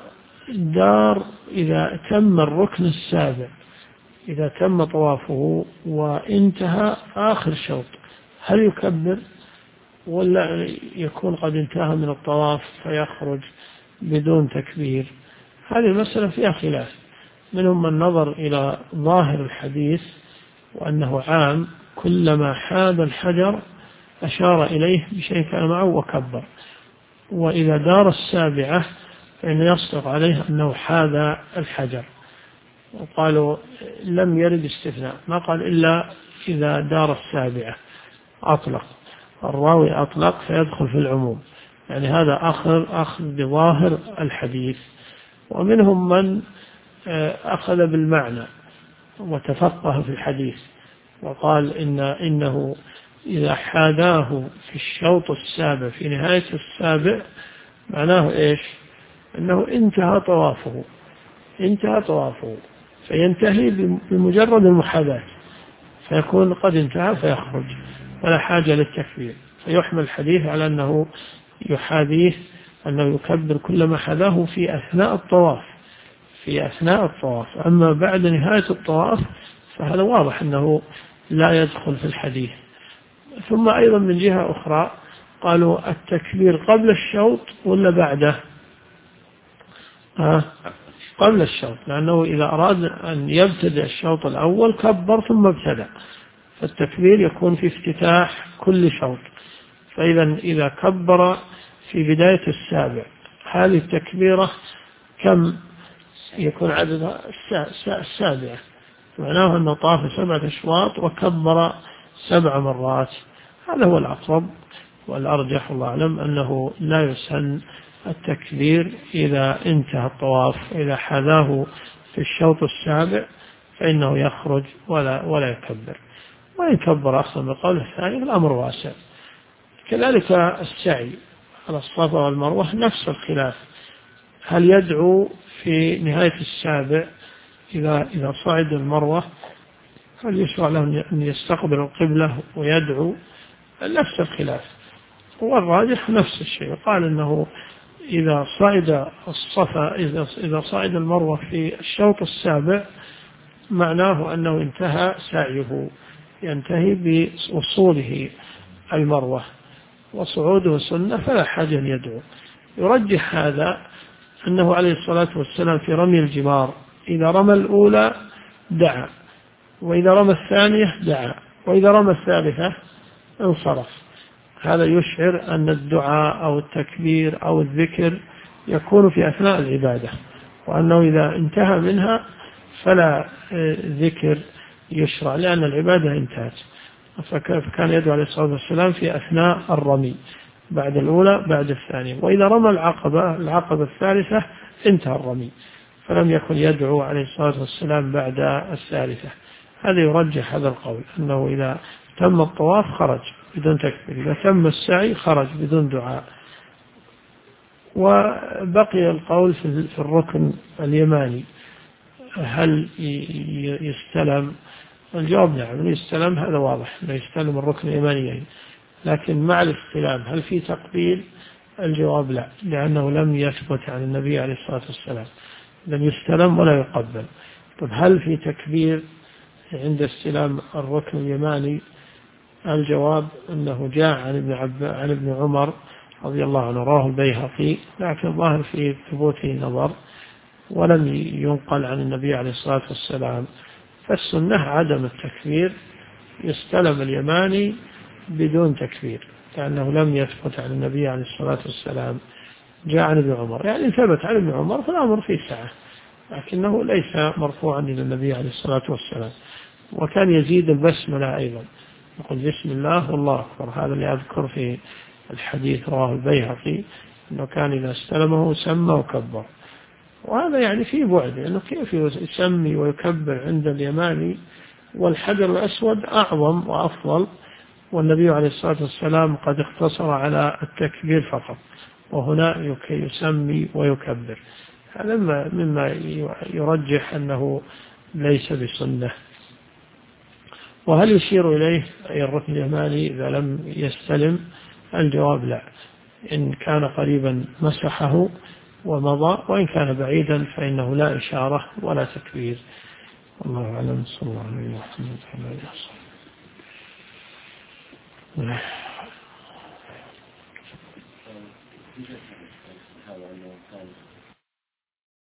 تم الركن السابع، إذا تم طوافه وانتهى آخر شوط، هل يكبر ولا يكون قد انتهى من الطواف فيخرج بدون تكبير؟ هذه المسألة فيها خلاف، منهم من نظر إلى ظاهر الحديث وأنه عام، كلما حاد الحجر أشار إليه بشيء كان معه وكبر، وإذا دار السابعة فإن يصدق عليه أنه حاد الحجر. وقالوا لم يرد استثناء، ما قال إلا إذا دار السابعة، أطلق الراوي، أطلق فيدخل في العموم، يعني هذا أخذ بظاهر الحديث. ومنهم من أخذ بالمعنى وتفقه في الحديث وقال إنه إذا حاداه في الشوط السابع في نهاية السابع معناه إيش؟ أنه انتهى طوافه فينتهي بمجرد المحاذاة، فيكون قد انتهى فيخرج ولا حاجة للتكبير، فيحمل الحديث على أنه يحاذيه، أنه يكبر كلما حذاه في أثناء الطواف. أما بعد نهاية الطواف فهذا واضح أنه لا يدخل في الحديث. ثم أيضا من جهة أخرى قالوا التكبير قبل الشوط ولا بعده؟ قبل الشوط، لأنه إذا أراد أن يبتدئ الشوط الأول كبر ثم ابتدأ، فالتكبير يكون في افتتاح كل شوط. إذا كبر في بداية السابع، هذه التكبيرة كم يكون عددها؟ السابعة، معناه أنه طاف 7 أشواط وكبر 7 مرات. هذا هو الأقرب والأرجح، الله أعلم، أنه لا يسن التكبير إذا انتهى الطواف، إذا حذاه في الشوط السابع فإنه يخرج ولا يكبر، وإن كبر أخذ بقول الثاني الأمر واسع. كذلك السعي على الصفا والمروة نفس الخلاف، هل يدعو في نهاية السابع إذا صعد المروة، هل يشرع له أن يستقبل القبلة ويدعو؟ نفس الخلاف، والراجح نفس الشيء، قال أنه إذا صعد الصفا إذا صعد المروة في الشوط السابع معناه أنه انتهى سعيه، ينتهي بوصوله المروة، وصعوده سنة فلا حاجة أن يدعو. يرجح هذا أنه عليه الصلاة والسلام في رمي الجمار إذا رمى الأولى دعا، وإذا رمى الثانية دعا، وإذا رمى الثالثة انصرف. هذا يشعر أن الدعاء أو التكبير أو الذكر يكون في أثناء العبادة، وأنه إذا انتهى منها فلا ذكر يشرع، لأن العبادة انتهت. فكان يدعو عليه الصلاة والسلام في أثناء الرمي، بعد الأولى بعد الثانية، وإذا رمى العقبة الثالثة انتهى الرمي، فلم يكن يدعو عليه الصلاة والسلام بعد الثالثة. هذا يرجح هذا القول، أنه إذا تم الطواف خرج بدون تكبير، إذا تم السعي خرج بدون دعاء. وبقي القول في الركن اليماني، هل يستلم؟ الجواب نعم يستلم، هذا واضح أنه يستلم الركن اليماني، لكن مع الاستلام هل في تقبيل؟ الجواب لا، لأنه لم يثبت عن النبي عليه الصلاة والسلام، لم يستلم ولا يقبل. طيب هل في تكبير عند استلام الركن اليماني؟ الجواب أنه جاء عن ابن عمر رضي الله عنه، رواه البيهقي، لكن الظاهر في ثبوته نظر ولم ينقل عن النبي عليه الصلاة والسلام. فالسنة عدم التكبير، يستلم اليماني بدون تكبير، لأنه لم يثبت عن النبي عليه الصلاة والسلام. جاء عن ابن عمر، يعني ثبت عن ابن عمر فالأمر فيه سعة، لكنه ليس مرفوعا إلى النبي عليه الصلاة والسلام. وكان يزيد البسملة أيضا، يقول بسم الله والله أكبر، هذا اللي أذكر في الحديث رواه البيهقي، أنه كان إذا استلمه سمى وكبر. وهذا يعني فيه بعد، لأنه كيف يسمي ويكبر عند اليماني والحجر الأسود أعظم وأفضل، والنبي عليه الصلاة والسلام قد اقتصر على التكبير فقط، وهنا يسمي ويكبر. هذا مما يرجح أنه ليس بسنة. وهل يشير إليه أي الركن اليماني إذا لم يستلم؟ الجواب لا، إن كان قريبا مسحه ومضى، وإن كان بعيدا فإنه لا إشارة ولا تكبير. الله أعلم، صلى الله عليه وسلم.